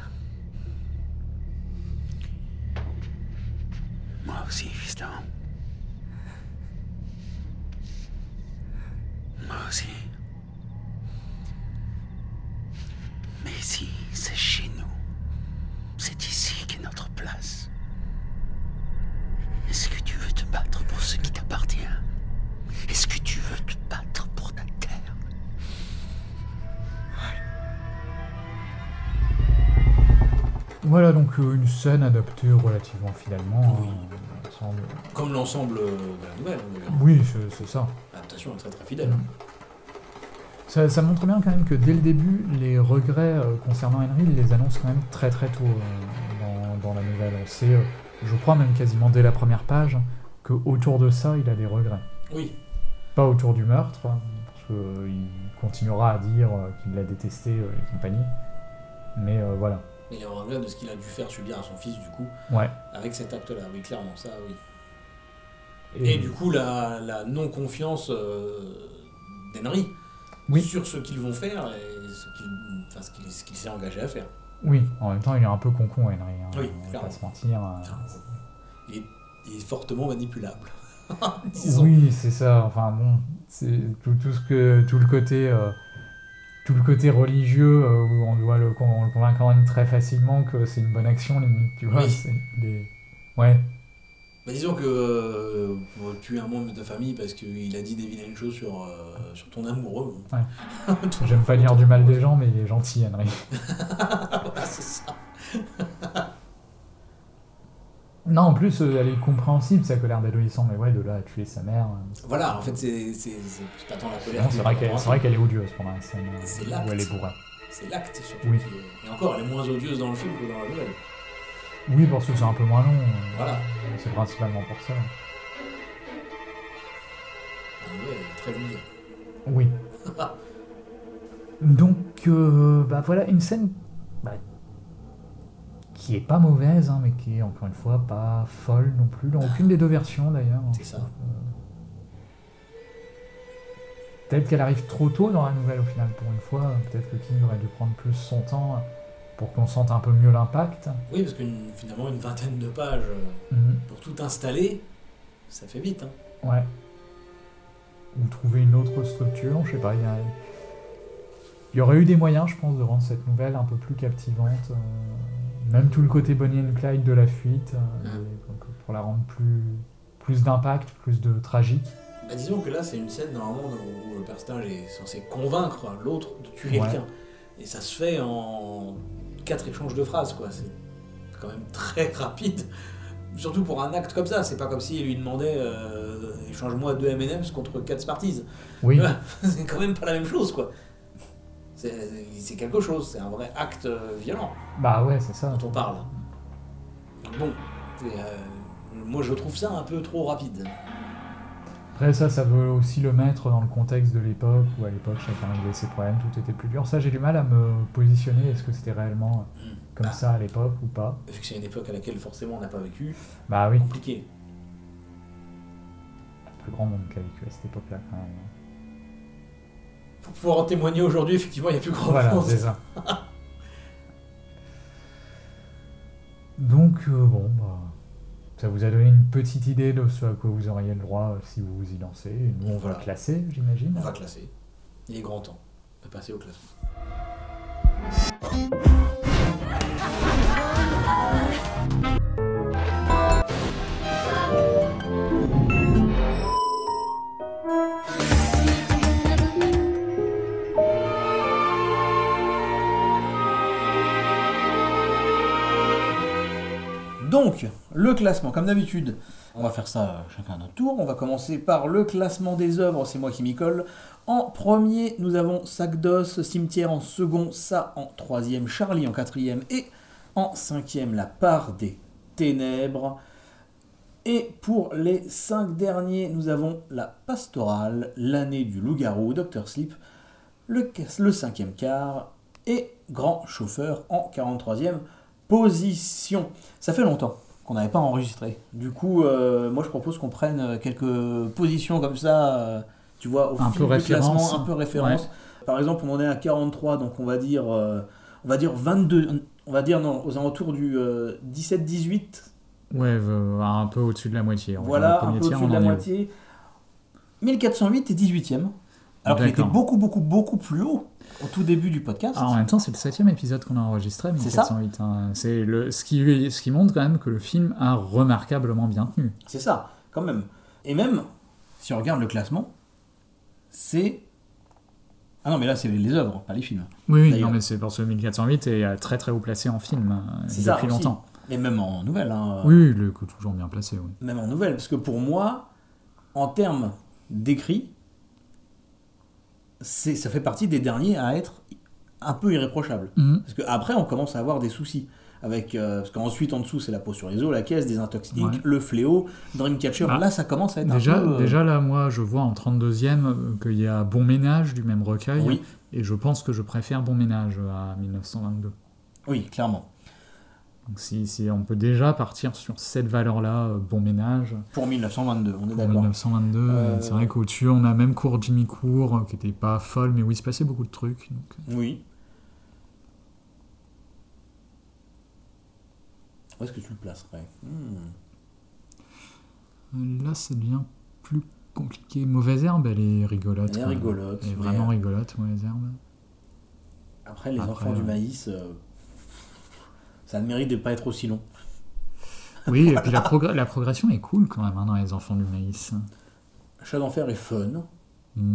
Moi aussi, fiston. Moi aussi. Mais ici, c'est chez nous. C'est ici qu'est notre place. Est-ce que tu veux te battre pour ce qui t'appartient? Est-ce que tu veux te battre pour ta terre? Voilà donc euh, une scène adaptée relativement fidèlement. Oui. hein, ensemble. Comme l'ensemble de la nouvelle, d'ailleurs. Oui, c'est, c'est ça. L'adaptation est très très fidèle. ça. Ça montre bien quand même que dès le début, les regrets euh, concernant Henry, il les annonce quand même très très tôt euh, dans, dans la nouvelle. On sait, euh, je crois même quasiment dès la première page, qu'autour de ça, il a des regrets. Oui. Pas autour du meurtre, hein, parce qu'il continuera à dire euh, qu'il l'a détesté euh, et compagnie. Mais euh, voilà. Mais il y a un regret de ce qu'il a dû faire subir à son fils, du coup, Ouais. avec cet acte-là. Oui, clairement, ça, oui. Et, Et du coup, la, la non-confiance euh, d'Henry Oui. sur ce qu'ils vont faire et ce qu'il, enfin, ce qu'il, ce qu'il s'est engagé à faire. Oui, en même temps, il est un peu con-con, Henry. Hein, Oui, on va clairement. pas se mentir. euh, Il est, il est fortement manipulable. Disons. Oui, c'est ça. Enfin bon, c'est tout, tout ce que tout le côté euh, tout le côté religieux euh, où on doit le, con- on le convaincre quand même très facilement que c'est une bonne action limite, tu vois. Oui. C'est, des... Ouais. Bah, disons que euh, pour tuer un membre de ta famille parce qu'il a dit des vilaines choses sur, euh, sur ton amoureux. Bon. Ouais. J'aime pas dire du mal des gens, mais il est gentil, Henry. Voilà, c'est ça. Non, en plus, euh, elle est compréhensible sa colère d'adolescent, mais ouais, de là à tuer sa mère. euh, Voilà, en fait, c'est, c'est, c'est, c'est pas tant la colère. Non, que c'est la vrai qu'elle, c'est compréhension. vrai qu'elle est odieuse pendant la scène euh, C'est où l'acte. elle est bourrée. C'est l'acte surtout. Oui. Qui est... Et encore, elle est moins odieuse dans le film que dans la nouvelle. Oui, parce que c'est un peu moins long. euh, Voilà. C'est principalement pour ça. La nouvelle est très vulgaire. Oui. Donc, euh, bah voilà, une scène bah, qui est pas mauvaise, hein, mais qui est encore une fois pas folle non plus, dans aucune des deux versions d'ailleurs. C'est ça. Peut-être qu'elle arrive trop tôt dans la nouvelle au final, pour une fois. Peut-être que King aurait dû prendre plus son temps pour qu'on sente un peu mieux l'impact. Oui, parce que finalement, une vingtaine de pages euh, Mhm. pour tout installer, ça fait vite. Hein. Ouais. Ou trouver une autre structure, je sais pas, il y a... Il y aurait eu des moyens, je pense, de rendre cette nouvelle un peu plus captivante. euh, Même tout le côté Bonnie and Clyde de la fuite, euh, Mm. et donc, pour la rendre plus, plus d'impact, plus de tragique. Bah, disons que là, c'est une scène normalement où le personnage est censé convaincre l'autre de tuer Ouais. quelqu'un. Et ça se fait en quatre échanges de phrases, quoi. C'est quand même très rapide. Surtout pour un acte comme ça. C'est pas comme s'il lui demandait euh, échange-moi deux M and M's contre quatre Smarties. Oui, C'est quand même pas la même chose, quoi. C'est, c'est quelque chose, c'est un vrai acte euh, violent bah ouais, c'est ça. dont on parle. Donc bon, c'est, euh, moi je trouve ça un peu trop rapide. Après ça, ça veut aussi le mettre dans le contexte de l'époque, où à l'époque chacun réglait ses problèmes, tout était plus dur. Ça, j'ai du mal à me positionner, est-ce que c'était réellement Mm. comme Bah, ça à l'époque ou pas? Vu que c'est une époque à laquelle forcément on n'a pas vécu, Bah oui, compliqué. plus grand monde qui a vécu à cette époque-là quand même. Pour pouvoir en témoigner aujourd'hui, effectivement, il n'y a plus grand Voilà, chose. c'est ça. Donc, euh, bon, bah, ça vous a donné une petite idée de ce à quoi vous auriez le droit euh, si vous vous y lancez. Et nous, on va Voilà. classer, j'imagine. On va classer. Il est grand temps de passer au classement. Donc, le classement, comme d'habitude, on va faire ça euh, chacun à notre tour. On va commencer par le classement des œuvres, c'est moi qui m'y colle. En premier, nous avons Sac d'os, Cimetière en second, Ça en troisième, Charlie en quatrième et en cinquième, La part des ténèbres. Et pour les cinq derniers, nous avons La Pastorale, L'année du loup-garou, Docteur Sleep, le, le cinquième quart et Grand Chauffeur en quarante-troisième position. Ça fait longtemps qu'on n'avait pas enregistré. Du coup, euh, moi je propose qu'on prenne quelques positions comme ça, euh, tu vois, au Un fil peu du référence. classement, un peu référence. Ouais. Par exemple, on en est à quarante-trois, donc on va dire, euh, on va dire vingt-deux, on va dire non, aux alentours du euh, dix-sept dix-huit. Ouais, euh, un peu au-dessus de la moitié. On va dire Voilà, le un premier peu tiers, au-dessus de on la en est où moitié. mille quatre cent huit est dix-huitième. Alors qu'il était D'accord. beaucoup, beaucoup, beaucoup plus haut au tout début du podcast. Ah, en même temps, c'est le septième épisode qu'on a enregistré, C'est mille quatre cent huit. Hein. C'est le, ce, qui, ce qui montre quand même que le film a remarquablement bien tenu. C'est ça, quand même. Et même, si on regarde le classement, c'est... Ah non, mais là, c'est les œuvres, pas les films. Oui, oui, D'ailleurs. non, mais c'est parce que mille quatre cent huit est euh, très très haut placé en film euh, C'est ça depuis aussi. longtemps. Et même en nouvelle. Hein, Oui, oui, il est toujours bien placé. Oui. Même en nouvelle, parce que pour moi, en termes d'écrit, c'est, ça fait partie des derniers à être un peu irréprochable. Mhm. Parce qu'après, on commence à avoir des soucis. Avec, euh, parce qu'ensuite, en dessous, c'est la peau sur les os, la caisse, Désintox Inc, Ouais. le fléau, Dreamcatcher. Ah. Là, ça commence à être Déjà, un peu... euh, déjà là, moi, je vois en trente-deuxième euh, qu'il y a Bon Ménage du même recueil. Oui. Et je pense que je préfère Bon Ménage à mille neuf cent vingt-deux. Oui, clairement. Donc si, si on peut déjà partir sur cette valeur-là, euh, Bon Ménage, Pour mille neuf cent vingt-deux, on est pour d'accord. mille neuf cent vingt-deux, Euh, c'est vrai qu'au-dessus, on a même Cours Jimmy Court, euh, qui était pas folle, mais où il se passait beaucoup de trucs. Donc... Oui. Où est-ce que tu le placerais? Hmm. Là, ça devient plus compliqué. Mauvaise Herbe, elle est rigolote. Elle est quand même. rigolote, Elle est mais- vraiment rigolote, Mauvaise Herbe. Après, les Après, enfants du ouais. maïs, euh, ça a le mérite de ne pas être aussi long. Oui, et puis la, progr- la progression est cool quand même hein, dans Les Enfants du Maïs. Chat d'enfer est fun. Mm.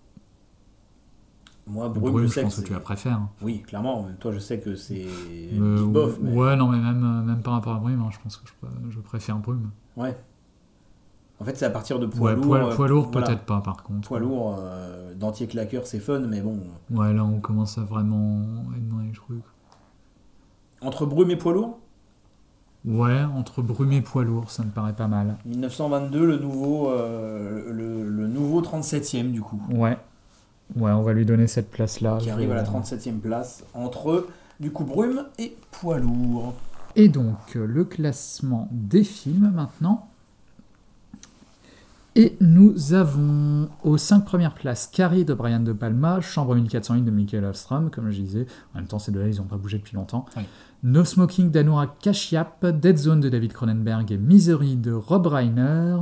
Moi, Le Brume, Brume, je je sais que pense que c'est... tu la préfères. Oui, clairement. Toi, je sais que c'est Euh, big bof, mais... Ouais, non, mais même, même par rapport à Brume, hein, je pense que je, je préfère Brume. Ouais. En fait, c'est à partir de poids Ouais, lourd. poids, euh, poids lourd, voilà. peut-être pas, par contre. Poids lourd, euh, dentier claqueur, c'est fun, mais bon. Ouais, là, on commence à vraiment être dans les trucs. Entre Brume et poids lourd, Ouais, entre Brume et poids lourd, ça me paraît pas mal. mille neuf cent vingt-deux, le nouveau, euh, le, le nouveau trente-septième, du coup. Ouais. Ouais, on va lui donner cette place-là. Qui Je arrive vais- à la trente-septième place, entre, du coup, Brume et poids lourd. Et donc, euh, le classement des films maintenant. Et nous avons aux cinq premières places Carrie de Brian De Palma, Chambre mille quatre cent huit de Michael Hofstrom, comme je disais. En même temps, ces deux-là, ils n'ont pas bougé depuis longtemps. Oui. No Smoking d'Anurag Kashyap, Dead Zone de David Cronenberg et Misery de Rob Reiner.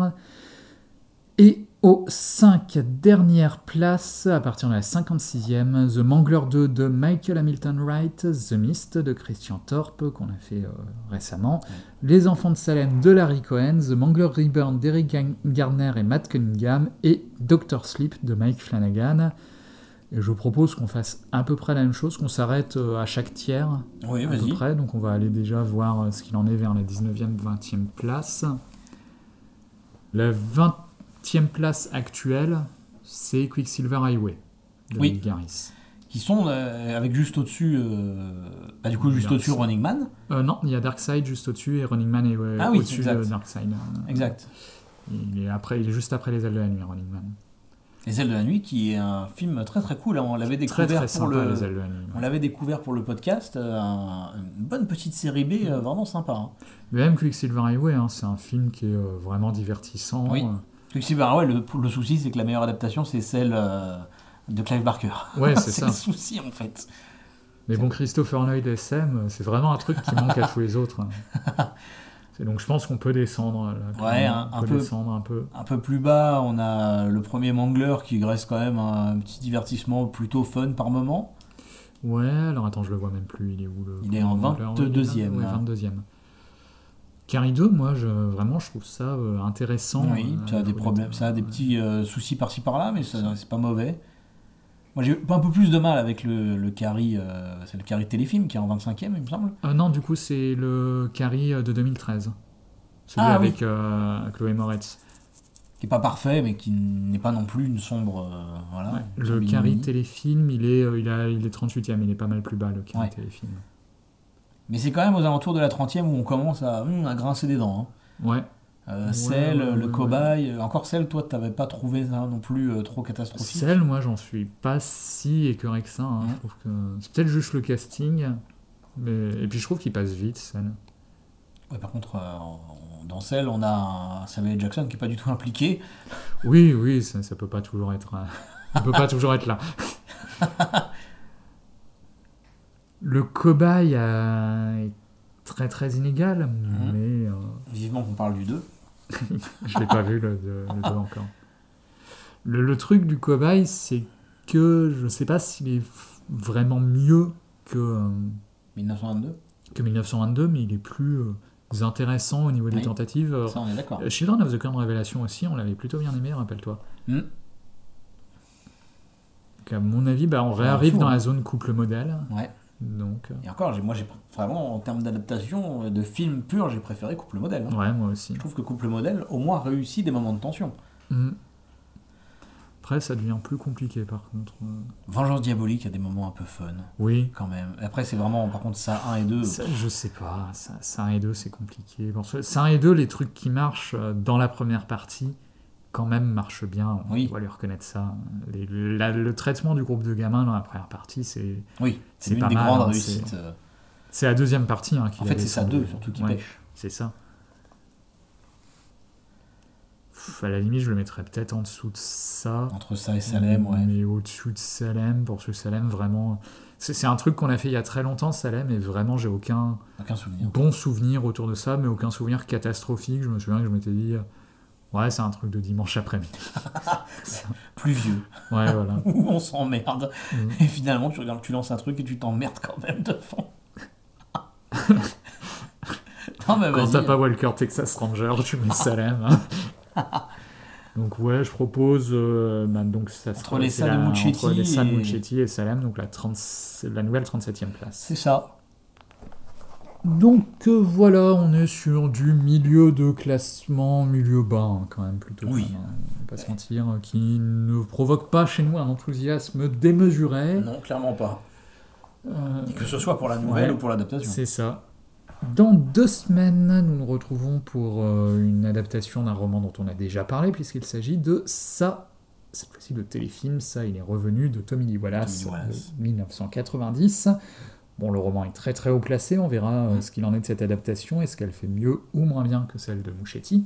Et aux cinq dernières places, à partir de la cinquante-sixième, The Mangler deux de Michael Hamilton Wright, The Mist de Christian Thorpe, qu'on a fait euh, récemment, Les Enfants de Salem de Larry Cohen, The Mangler Reborn d'Eric Gang- Gardner et Matt Cunningham, et Doctor Sleep de Mike Flanagan. Et je propose qu'on fasse à peu près la même chose, qu'on s'arrête euh, à chaque tiers, Oui, à peu vas-y. près. Donc on va aller déjà voir euh, ce qu'il en est vers la dix-neuvième, vingtième place. La vingtième place actuelle, c'est Quicksilver Highway de Oui. Mick Garris. Qui sont euh, avec juste au-dessus, euh, bah, du coup, juste Dark au-dessus Side. Running Man. Euh, non, il y a Darkseid juste au-dessus et Running Man est ouais, Ah oui, au-dessus exact. de Darkseid. Euh, Exact. Il est, après, il est juste après Les Ailes de la Nuit, Running Man. Les Ailes de la Nuit, qui est un film très très cool. Hein. On l'avait Très découvert très pour sympa, le. Les Ailes de la Nuit. On l'avait découvert pour le podcast, euh, un- une bonne petite série B, euh, vraiment sympa. Hein. Mais même Quicksilver Highway, hein, c'est un film qui est euh, vraiment divertissant. Oui. Euh, Quicksilver, ouais, le, le souci, c'est que la meilleure adaptation, c'est celle euh, de Clive Barker. Ouais, c'est c'est ça. le souci, en fait. Mais bon, Christopher Lloyd S M, c'est vraiment un truc qui manque à tous les autres. C'est donc je pense qu'on peut descendre. Là, quand Ouais, même. un- on un peut peu. descendre un peu. Un peu plus bas, on a le premier Mangler qui reste quand même un petit divertissement plutôt fun par moment. Ouais, alors attends, je le vois même plus. Il est où le Il est en vingt-deuxième. Ouais, vingt-deuxième. Carrie deux, moi, je, vraiment, je trouve ça euh, intéressant. Oui, euh, ça a des faut problèmes, dire. ça a des petits euh, soucis par-ci par-là, mais ça, c'est pas mauvais. Moi, j'ai eu un peu plus de mal avec le, le Carrie, euh, c'est le Carrie téléfilm qui est en vingt-cinquième, il me semble. Ah non, du coup, c'est le Carrie de deux mille treize. Celui Ah, avec euh, Chloé Moretz. Qui est pas parfait, mais qui n'est pas non plus une sombre. euh, voilà, Ouais, une le sombre Carrie ignominie. téléfilm, il est, euh, il, a, il est trente-huitième, il est pas mal plus bas, le Carrie Ouais. téléfilm. Mais c'est quand même aux alentours de la trentième où on commence à, hum, à grincer des dents. Hein. Ouais. Euh, Ouais, Cell, ouais, le ouais, cobaye. euh, Encore Cell, toi, t'avais pas trouvé ça non plus euh, trop catastrophique. Celle, moi, j'en suis pas si écœuré que ça. hein. Mhm. Je trouve que c'est peut-être juste le casting. Mais... Et puis, je trouve qu'il passe vite, Celle. Ouais, par contre, euh, en- dans celle, on a un Samuel L. Jackson qui est pas du tout impliqué. Oui, oui, ça, ça peut pas toujours être, euh, ça peut pas toujours être là. Le cobaye euh, est très très inégal, Mhm. mais euh, Vivement qu'on parle du deux. je l'ai pas vu le deux encore. Le, le truc du cobaye, c'est que je sais pas s'il est f- vraiment mieux que, euh, dix-neuf cent vingt-deux. que mille neuf cent vingt-deux, mais il est plus euh, intéressant au niveau des Oui. tentatives. Euh, Ça, on est d'accord. euh, Children of the Corn Révélation aussi, on l'avait plutôt bien aimé, rappelle-toi. Hmm. Donc, à mon avis, bah, on C'est réarrive un dans fou, la hein. zone couple modèle. Ouais. Donc, euh, Et encore, j'ai- moi, j'ai vraiment, en termes d'adaptation, euh, de film pur, j'ai préféré Couple Modèle. hein. ouais, moi aussi. Je trouve que Couple Modèle, au moins, réussit des moments de tension. Mm. Après, ça devient plus compliqué, par contre. Euh, Vengeance Diabolique, il y a des moments un peu fun, Oui, quand même. Après, c'est vraiment, par contre, ça un et deux. ça, je sais pas. Ça, ça un et deux, c'est compliqué. Bon, ça ça un et deux, les trucs qui marchent euh, dans la première partie, quand même, marchent bien. On Oui. doit lui reconnaître ça. Les- la- le traitement du groupe de gamins dans la première partie, c'est Oui, c'est c'est l'une pas des mal, grandes hein, réussites. c'est- euh. c'est la deuxième partie hein, qu'il En fait, avait c'est ça sans deux, doute. surtout, qui Ouais, pêche. c'est ça. Pff, à la limite, je le mettrais peut-être en dessous de ça. Entre ça et Salem, ouais. Mais au-dessus de Salem, pour ce Salem, vraiment... C'est c'est un truc qu'on a fait il y a très longtemps, Salem, et vraiment, j'ai aucun Aucun souvenir. bon souvenir autour de ça, mais aucun souvenir catastrophique. Je me souviens que je m'étais dit, euh, ouais, c'est un truc de dimanche après-midi. Plus vieux. Ouais, voilà. Où on s'emmerde. Mm. Et finalement, tu regardes, tu lances un truc et tu t'emmerdes quand même de fond. Non, mais Quand vas-y. t'as pas Walker Texas Ranger, tu mets Salem. hein. Donc ouais, je propose... euh, bah, donc ça Entre sera- les c'est San de la- Muccetti entre les San et- Muccetti et Salem, donc la, trente la nouvelle trente-septième place. C'est ça. Donc euh, voilà, on est sur du milieu de classement, milieu bas hein, quand même plutôt. Oui. Quand même, hein, on va pas se mentir, euh, qui ne provoque pas chez nous un enthousiasme démesuré. Non, clairement pas. Euh, Que ce soit pour la nouvelle ouais, ou pour l'adaptation. c'est ça. Dans deux semaines, nous nous retrouvons pour euh, une adaptation d'un roman dont on a déjà parlé, puisqu'il s'agit de Ça, cette fois-ci le téléfilm, Ça, il est revenu, de Tommy Lee Wallace, Tommy Lee Wallace. de mille neuf cent quatre-vingt-dix. Bon, le roman est très très haut placé, on verra euh, ce qu'il en est de cette adaptation, est-ce qu'elle fait mieux ou moins bien que celle de Muschietti.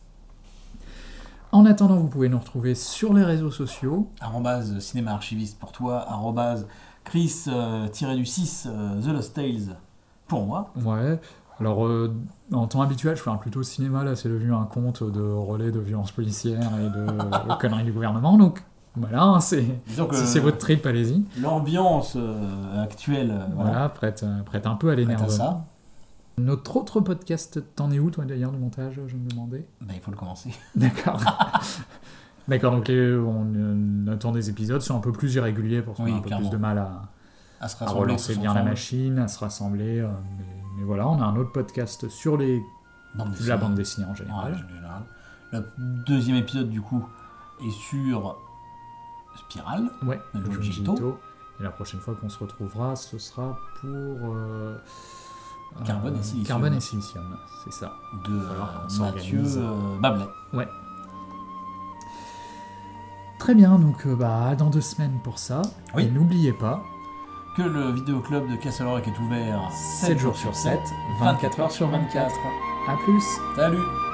En attendant, vous pouvez nous retrouver sur les réseaux sociaux. Arrobase cinéma archiviste pour toi. Arrobase Chris euh, tiré du six euh, The Lost Tales pour moi. Ouais, alors euh, en temps habituel, je fais un plutôt cinéma, là c'est devenu un conte de relais de violence policière et de, de conneries du gouvernement, donc voilà, hein, c'est, Disons que si c'est votre trip, allez-y. l'ambiance euh, actuelle, euh, voilà, Voilà, prête, euh, prête un peu à prête à l'énervement. ça. Notre autre podcast, t'en es où toi d'ailleurs du montage, je me demandais. Ben, il faut le commencer. D'accord. D'accord, donc les- on euh, attend des épisodes, sont un peu plus irréguliers pour qu'on Oui, ait un peu clairement. plus de mal à, À se à rassembler relancer tous bien la ensemble. machine, à se rassembler. euh, mais, mais voilà, on a un autre podcast sur les, Bande la dessinée. bande dessinée en En général. règle générale. Le deuxième épisode, du coup, est sur Spirale. Ouais, Le le Junji Junji Ito. Ito. Et la prochaine fois qu'on se retrouvera, ce sera pour... euh, Carbone et euh, Silicium. Carbone et Silicium, c'est ça. de Alors, on euh, Mathieu s'organise. euh, Bablet. Ouais. Très bien, donc euh, bah, dans deux semaines pour ça. Oui. Et n'oubliez pas, Que le vidéoclub de Castle Rock est ouvert sept jours sur sept, vingt-quatre heures sur vingt-quatre. À plus. Salut.